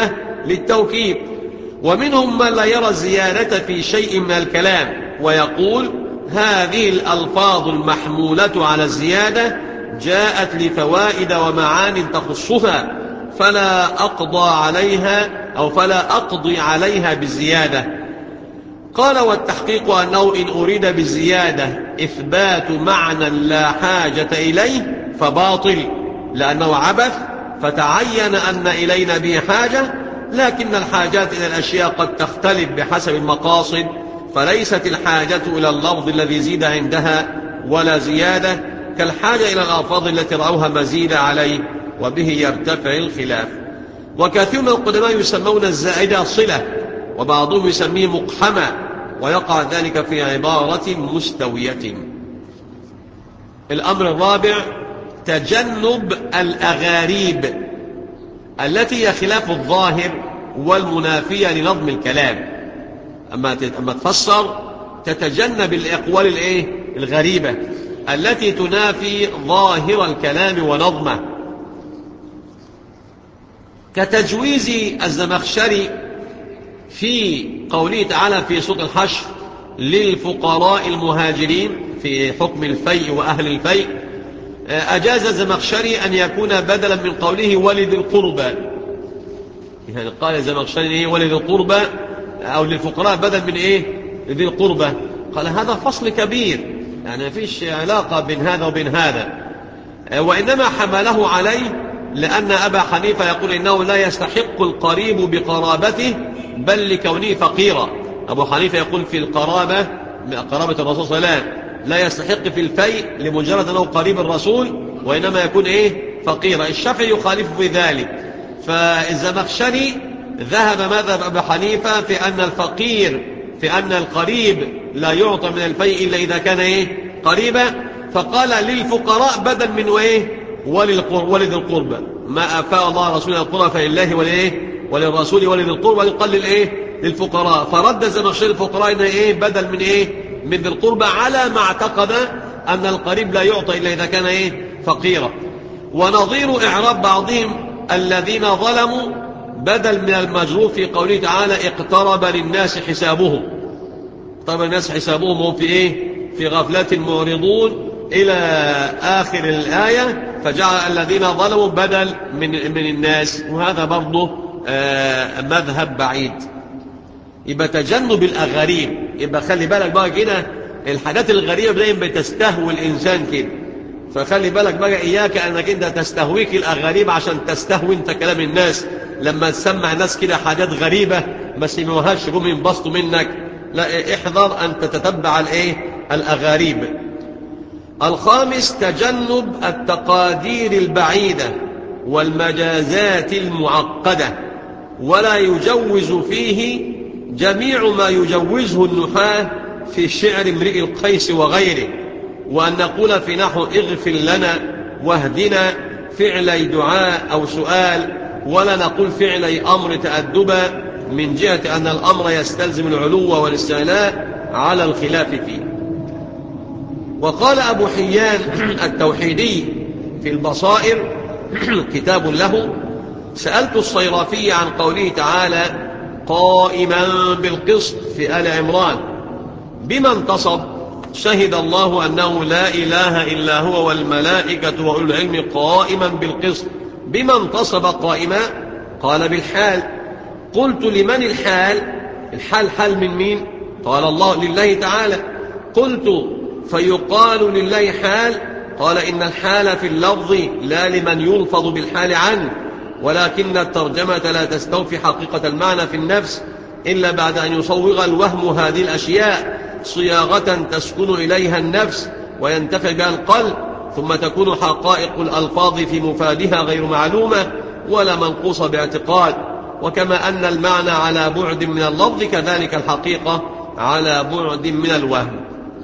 للتوكيد. ومنهم من لا يرى الزيادة في شيء من الكلام ويقول هذه الألفاظ المحمولة على الزيادة جاءت لفوائد ومعان تخصها فلا أقضى عليها أو فلا أقضي عليها بالزيادة. قال والتحقيق أنه إن أريد بالزيادة إثبات معنى لا حاجة إليه فباطل، لأنه عبث، فتعين أن إلينا به حاجة، لكن الحاجات إلى الأشياء قد تختلف بحسب المقاصد، فليست الحاجة إلى اللفظ الذي زيد عندها ولا زيادة كالحاجة إلى الألفاظ التي رأوها مزيد عليه، وبه يرتفع الخلاف. وكثير من القدماء يسمون الزائدة صلة، وبعضهم يسميه مقحمة، ويقع ذلك في عبارة مستوية. الأمر الرابع تجنب الأغاريب التي هي خلاف الظاهر والمنافية لنظم الكلام. أما أما تفسر تتجنب الأقوال الإيه؟ الغريبة التي تنافي ظاهر الكلام ونظمه، كتجويز الزمخشري في قوله تعالى في سورة الحشر للفقراء المهاجرين في حكم الفيء وأهل الفيء، أجاز الزمخشري أن يكون بدلا من قوله ولذي القربى، يعني قال الزمخشري إيه ولذي القربى أو للفقراء بدل من إيه ذي القربى. قال هذا فصل كبير، يعني ما فيش علاقة بين هذا وبين هذا، وإنما حمله عليه لأن أبا حنيفة يقول إنه لا يستحق القريب بقرابته بل لكونه فقيرا. أبو حنيفة يقول في القرابة قرابة الرسول صلى الله عليه وسلم لا يستحق في الفيء لمجرد أنه قريب الرسول، وإنما يكون إيه فقيرا. الشافعي يخالف في ذلك، فالزمخشري ذهب مذهب أبي حنيفة في أن الفقير في أن القريب لا يعطى من الفيء إلا إذا كان إيه قريبا، فقال للفقراء بدل من إيه ولذي القربى، ما أفاء الله رسوله القرى فلله ولإيه وللرسول ولذي القربى يقال للإيه للفقراء، فرد الزمخشري الفقراء إن إيه بدل من إيه من ذي القربى، على ما اعتقد أن القريب لا يعطى إلا إذا كان إيه فقيرا. ونظير إعراب بعضهم الذين ظلموا بدل من المجرور في قوله تعالى اقترب للناس حسابهم، اقترب للناس حسابهم هم في إيه في غفلة معرضون إلى آخر الآية، فجعل الذين ظلموا بدل من, من الناس، وهذا برضه آه مذهب بعيد. يبقى تجنب الأغاريب، يبقى خلي بالك بقى كده الحاجات الغريبة دايما بتستهوي الإنسان كده، فخلي بالك بقى إياك أنك أنت تستهويك الأغاريب عشان تستهوي أنت كلام الناس، لما تسمع الناس كده حاجات غريبة ما سمعوهاش يقوموا ينبسطوا منك، لا احذر أن تتتبع الإيه الأغاريب. الخامس تجنب التقادير البعيدة والمجازات المعقدة، ولا يجوز فيه جميع ما يجوزه النحاة في شعر امرئ القيس وغيره، وأن نقول في نحو اغفر لنا واهدنا فعلي دعاء أو سؤال، ولا نقول فعلي أمر تأدبا من جهة أن الأمر يستلزم العلو والاستعلاء على الخلاف فيه. وقال أبو حيان التوحيدي في البصائر كتاب له سألت الصيرافي عن قوله تعالى قائما بالقسط في آل عمران بما انتصب شهد الله أنه لا إله إلا هو والملائكة وأولو العلم قائما بالقسط، بما انتصب قائما؟ قال بالحال. قلت لمن الحال؟ الحال حال من مين؟ قال الله لله تعالى. قلت فيقال لله حال؟ قال إن الحال في اللفظ لا لمن يلفظ بالحال عنه، ولكن الترجمة لا تستوفي حقيقة المعنى في النفس إلا بعد أن يصوغ الوهم هذه الأشياء صياغة تسكن إليها النفس وينتفع بها القلب، ثم تكون حقائق الألفاظ في مفادها غير معلومة ولا منقوصة باعتقاد. وكما أن المعنى على بعد من اللفظ كذلك الحقيقة على بعد من الوهم.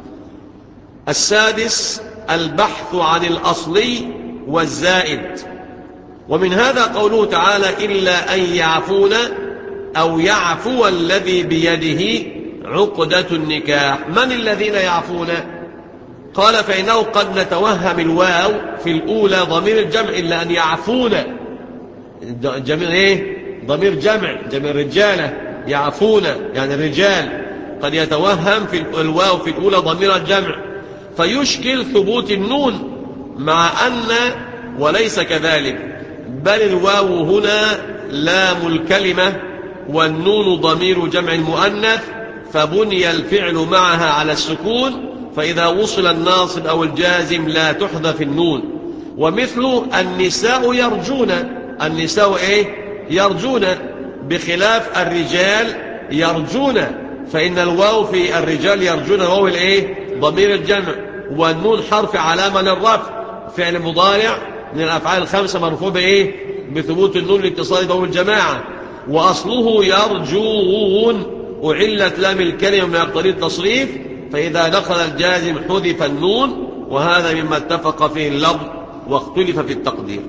السادس البحث عن الأصلي والزائد، ومن هذا قوله تعالى إلا أن يعفون أو يعفو الذي بيده عقدة النكاح. من الذين يعفون؟ قال فإنه قد نتوهم الواو في الأولى ضمير الجمع إلا أن يعفون جميع إيه؟ ضمير جمع جمع رجالة يعفون يعني الرجال، قد يتوهم في الواو في الأولى ضمير الجمع فيشكل ثبوت النون، مع أن وليس كذلك، بل الواو هنا لام الكلمة والنون ضمير جمع المؤنث، فبني الفعل معها على السكون، فإذا وصل الناصب أو الجازم لا تحذف النون. ومثل النساء يرجون، النساء إيه؟ يرجون، بخلاف الرجال يرجون، فإن الواو في الرجال يرجون واو الإيه؟ ضمير الجمع، والنون حرف علامة للرفع، فعل مضارع من الأفعال الخمسة مرفوع بإيه؟ بثبوت النون لاتصال بواو الجماعة. وأصله يرجون، أعلت لام الكلمة من يقتضي التصريف، فإذا دخل الجازم حذف النون، وهذا مما اتفق فيه اللفظ واختلف في التقدير.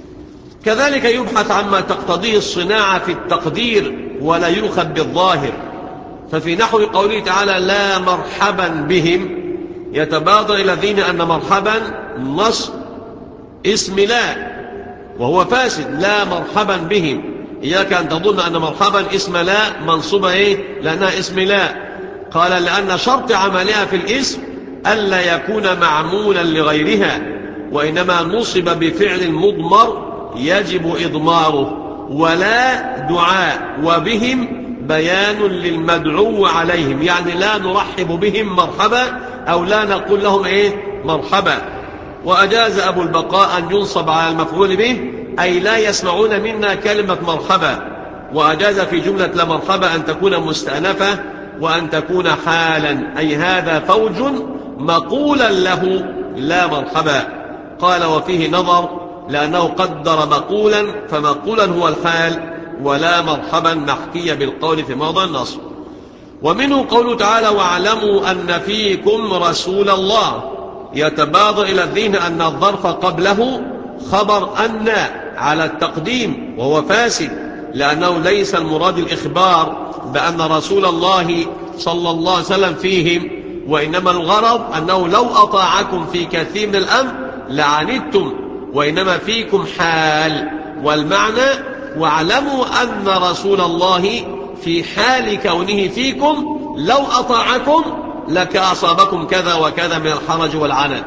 كذلك يبحث عما تقتضيه الصناعة في التقدير ولا يؤخذ بالظاهر، ففي نحو قوله تعالى لا مرحبا بهم، يتبادر إلى الذين أن مرحبا نصب اسم لا وهو فاسد، لا مرحبا بهم، إياك أن تظن أن مرحبا اسم لا منصوبة إيه؟ لأنها اسم لا. قال لأن شرط عملها في الاسم ألا يكون معمولا لغيرها، وإنما نصب بفعل مضمر يجب إضماره، ولا دعاء وبهم بيان للمدعو عليهم، يعني لا نرحب بهم مرحبا أو لا نقول لهم إيه؟ مرحبا. وأجاز أبو البقاء أن ينصب على المفعول به، أي لا يسمعون منا كلمة مرحبا، وأجاز في جملة لمرحبا أن تكون مستأنفة وأن تكون حالا، أي هذا فوج مقولا له لا مرحبا. قال وفيه نظر، لأنه قدر مقولا، فمقولا هو الحال، ولا مرحبا محكية بالقول في موضع النصب. ومنه قوله تعالى واعلموا أن فيكم رسول الله، يتبادر إلى الذهن أن الظرف قبله خبر أن على التقديم، وهو فاسد، لأنه ليس المراد الإخبار بأن رسول الله صلى الله عليه وسلم فيهم، وإنما الغرض أنه لو أطاعكم في كثير من الأمر لعنتم، وإنما فيكم حال. والمعنى واعلموا أن رسول الله في حال كونه فيكم لو أطاعكم لكأصابكم كذا وكذا من الحرج والعنت.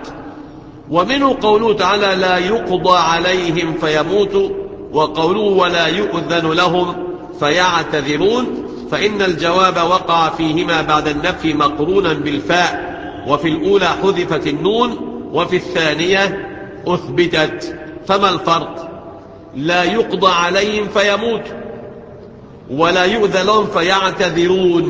ومنه قوله تعالى لا يقضى عليهم فيموتوا، وقوله ولا يؤذن لهم فيعتذرون، فإن الجواب وقع فيهما بعد النفي مقرونا بالفاء، وفي الأولى حذفت النون وفي الثانية أثبتت. فما الفرق؟ لا يقضى عليهم فيموتوا، ولا يؤذن لهم فيعتذرون،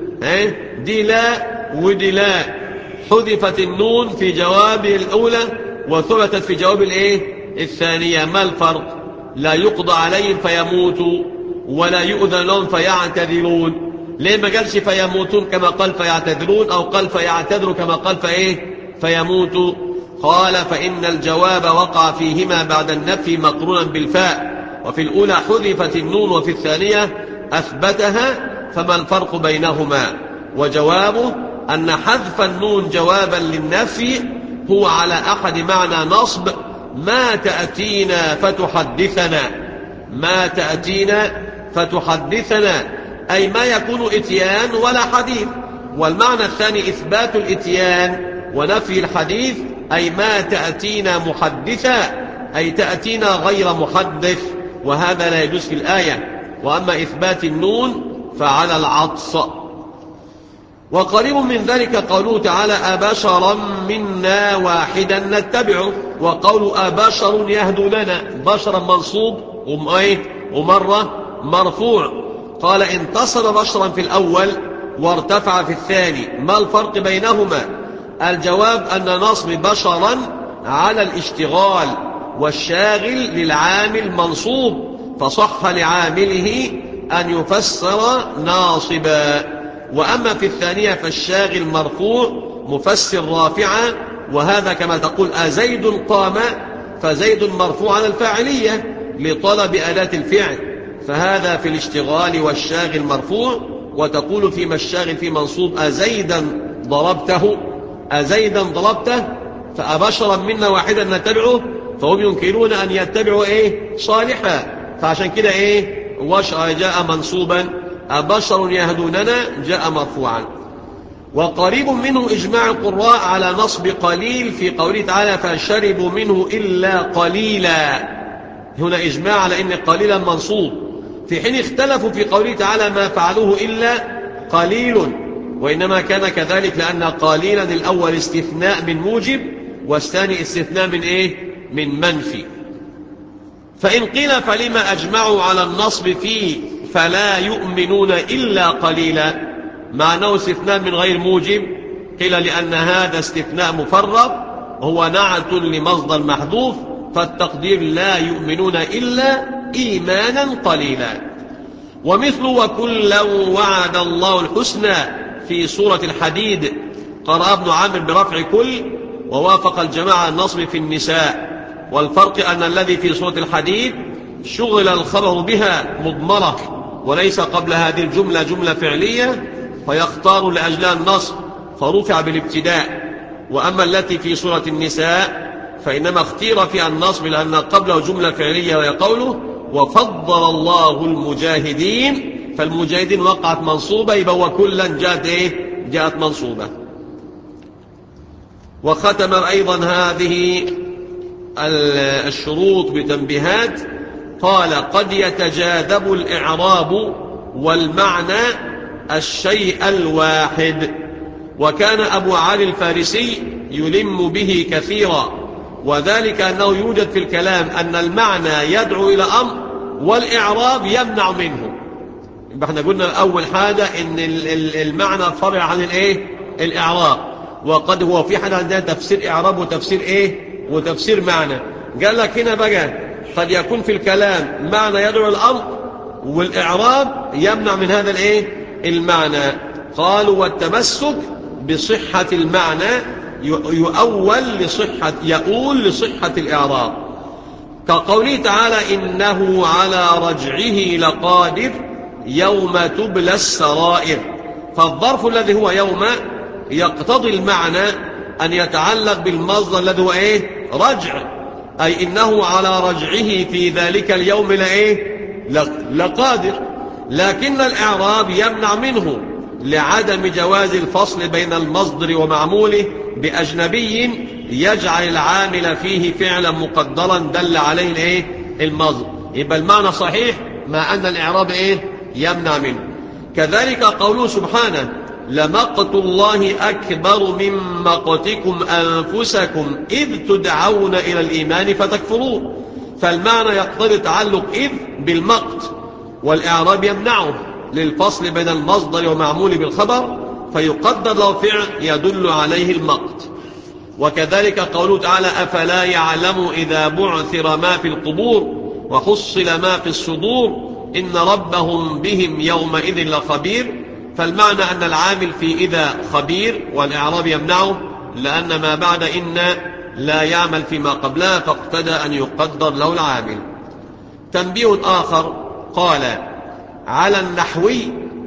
دي لا ودي لا، حذفت النون في جواب الأولى وثبتت في جواب الايه الثانية. ما الفرق؟ لا يقضى عليهم فيموتوا ولا يؤذن لهم فيعتذرون، ليه ما قالش فيموتون كما قال فيعتذرون، أو قال فيعتذروا كما قال فايه فيموتوا؟ قال فإن الجواب وقع فيهما بعد النفي مقرونا بالفاء، وفي الأولى حذفت النون وفي الثانية أثبتها، فما الفرق بينهما؟ وجوابه أن حذف النون جوابا للنفي هو على أحد معنى نصب ما تأتينا فتحدثنا، ما تأتينا فتحدثنا، أي ما يكون إتيان ولا حديث. والمعنى الثاني إثبات الإتيان ونفي الحديث، أي ما تأتينا محدثا، أي تأتينا غير محدث، وهذا لا يجوز في الآية. وأما إثبات النون فعلى العطف. وقريب من ذلك قوله تعالى أبشرا منا واحدا نتبعه، وقول أبشر يهدوننا، بشرا منصوب ومرة مرفوع. قال انتصر بشرا في الأول وارتفع في الثاني، ما الفرق بينهما؟ الجواب أن نصب بشرا على الاشتغال، والشاغل للعامل منصوب، فصح لعامله أن يفسر ناصبا. وأما في الثانية فالشاغل مرفوع مفسر رافعا، وهذا كما تقول أزيد قام، فزيد مرفوع على الفاعلية لطلب أداة الفعل، فهذا في الاشتغال والشاغل مرفوع. وتقول فيما الشاغل في منصوب أزيدا ضربته، أزيدا ضربته، فأبشرا منا واحدا نتبعه، فهم ينكرون أن يتبعوا إيه صالحا، فعشان كده إيه وش جاء منصوبا، أبشر يهدوننا جاء مرفوعا. وقريب منه إجماع القراء على نصب قليل في قوله تعالى فشربوا منه إلا قليلا، هنا إجماع على إن قليلا منصوب، في حين اختلفوا في قوله تعالى ما فعلوه إلا قليل، وإنما كان كذلك لأن قليلا الأول استثناء من موجب والثاني استثناء من إيه؟ من منفي. فإن قيل فلما أجمعوا على النصب فيه فلا يؤمنون إلا قليلا مع أنه استثناء من غير موجب، قيل لأن هذا استثناء مفرط هو نعت لمصدر محذوف، فالتقدير لا يؤمنون إلا إيمانا قليلا. ومثل وكلا وعد الله الحسنى في سورة الحديد قرأ ابن عامر برفع كل، ووافق الجماعة النصب في النساء، والفرق أن الذي في سورة الحديد شغل الخبر بها مضمرة وليس قبل هذه الجملة جملة فعلية فيختار لأجلها النصب فرفع بالابتداء، وأما التي في سورة النساء فإنما اختير فيها النصب لأن قبله جملة فعلية وهي قوله وفضل الله المجاهدين، فالمجاهدين وقعت منصوبة يبقى وكلا جاءت إيه؟ جاءت منصوبة. وختم أيضا هذه الشروط بتنبيهات، قال قد يتجاذب الإعراب والمعنى الشيء الواحد، وكان أبو علي الفارسي يلم به كثيرا، وذلك أنه يوجد في الكلام أن المعنى يدعو إلى أمر والإعراب يمنع منه. يبقى احنا قلنا أول حاجة إن المعنى فرع عن الإيه؟ الإعراب، وقد هو في حاجة عندنا تفسير إعراب وتفسير إيه؟ وتفسير معنى. قال لك هنا بقى قد يكون في الكلام معنى يدعو إلى الأمر والإعراب يمنع من هذا الإيه؟ المعنى. قالوا والتمسك بصحة المعنى يؤول لصحة يؤول لصحة الإعراب، كقوله تعالى إنه على رجعه لقادر يوم تبلى السرائر، فالظرف الذي هو يوم يقتضي المعنى أن يتعلق بالمصدر الذي هو إيه؟ رجع، أي إنه على رجعه في ذلك اليوم لإيه؟ لقادر، لكن الإعراب يمنع منه لعدم جواز الفصل بين المصدر ومعموله بأجنبي يجعل العامل فيه فعلا مقدرا دل عليه الايه؟ المصدر. يبقى المعنى صحيح مع أن الإعراب ايه؟ يمنع منه. كذلك قوله سبحانه لمقت الله أكبر من مقتكم أنفسكم إذ تدعون إلى الإيمان فتكفرون، فالمعنى يقتضي تعلق إذ بالمقت، والإعراب يمنعه للفصل بين المصدر ومعمول بالخبر فيقدر له فعل يدل عليه المقت. وكذلك قوله تعالى أفلا يعلم إذا بعثر ما في القبور وحصل ما في الصدور إن ربهم بهم يومئذ لخبير، فالمعنى أن العامل في إذا خبير والإعراب يمنعه لأن ما بعد إن لا يعمل فيما قبلها فاقتدى أن يقدر له العامل. تنبيه آخر قال على النحوي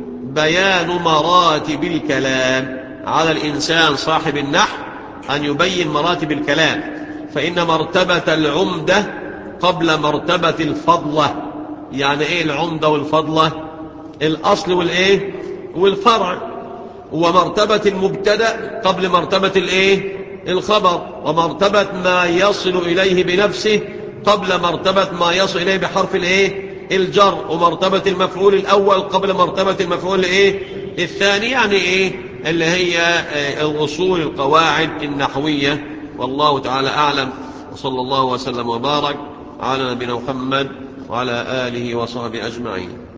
بيان مراتب الكلام، على الإنسان صاحب النحو أن يبين مراتب الكلام، فإن مرتبة العمدة قبل مرتبة الفضلة. يعني إيه العمدة والفضلة؟ الأصل والإيه؟ والفرع. ومرتبة المبتدأ قبل مرتبة الإيه؟ الخبر، ومرتبة ما يصل إليه بنفسه قبل مرتبة ما يصل إليه بحرف الإيه؟ الجر، ومرتبة المفعول الأول قبل مرتبة المفعول الإيه؟ الثاني، يعني إيه؟ اللي هي الأصول القواعد النحوية. والله تعالى أعلم، وصلى الله وسلم وبارك على نبينا محمد وعلى آله وصحبه أجمعين.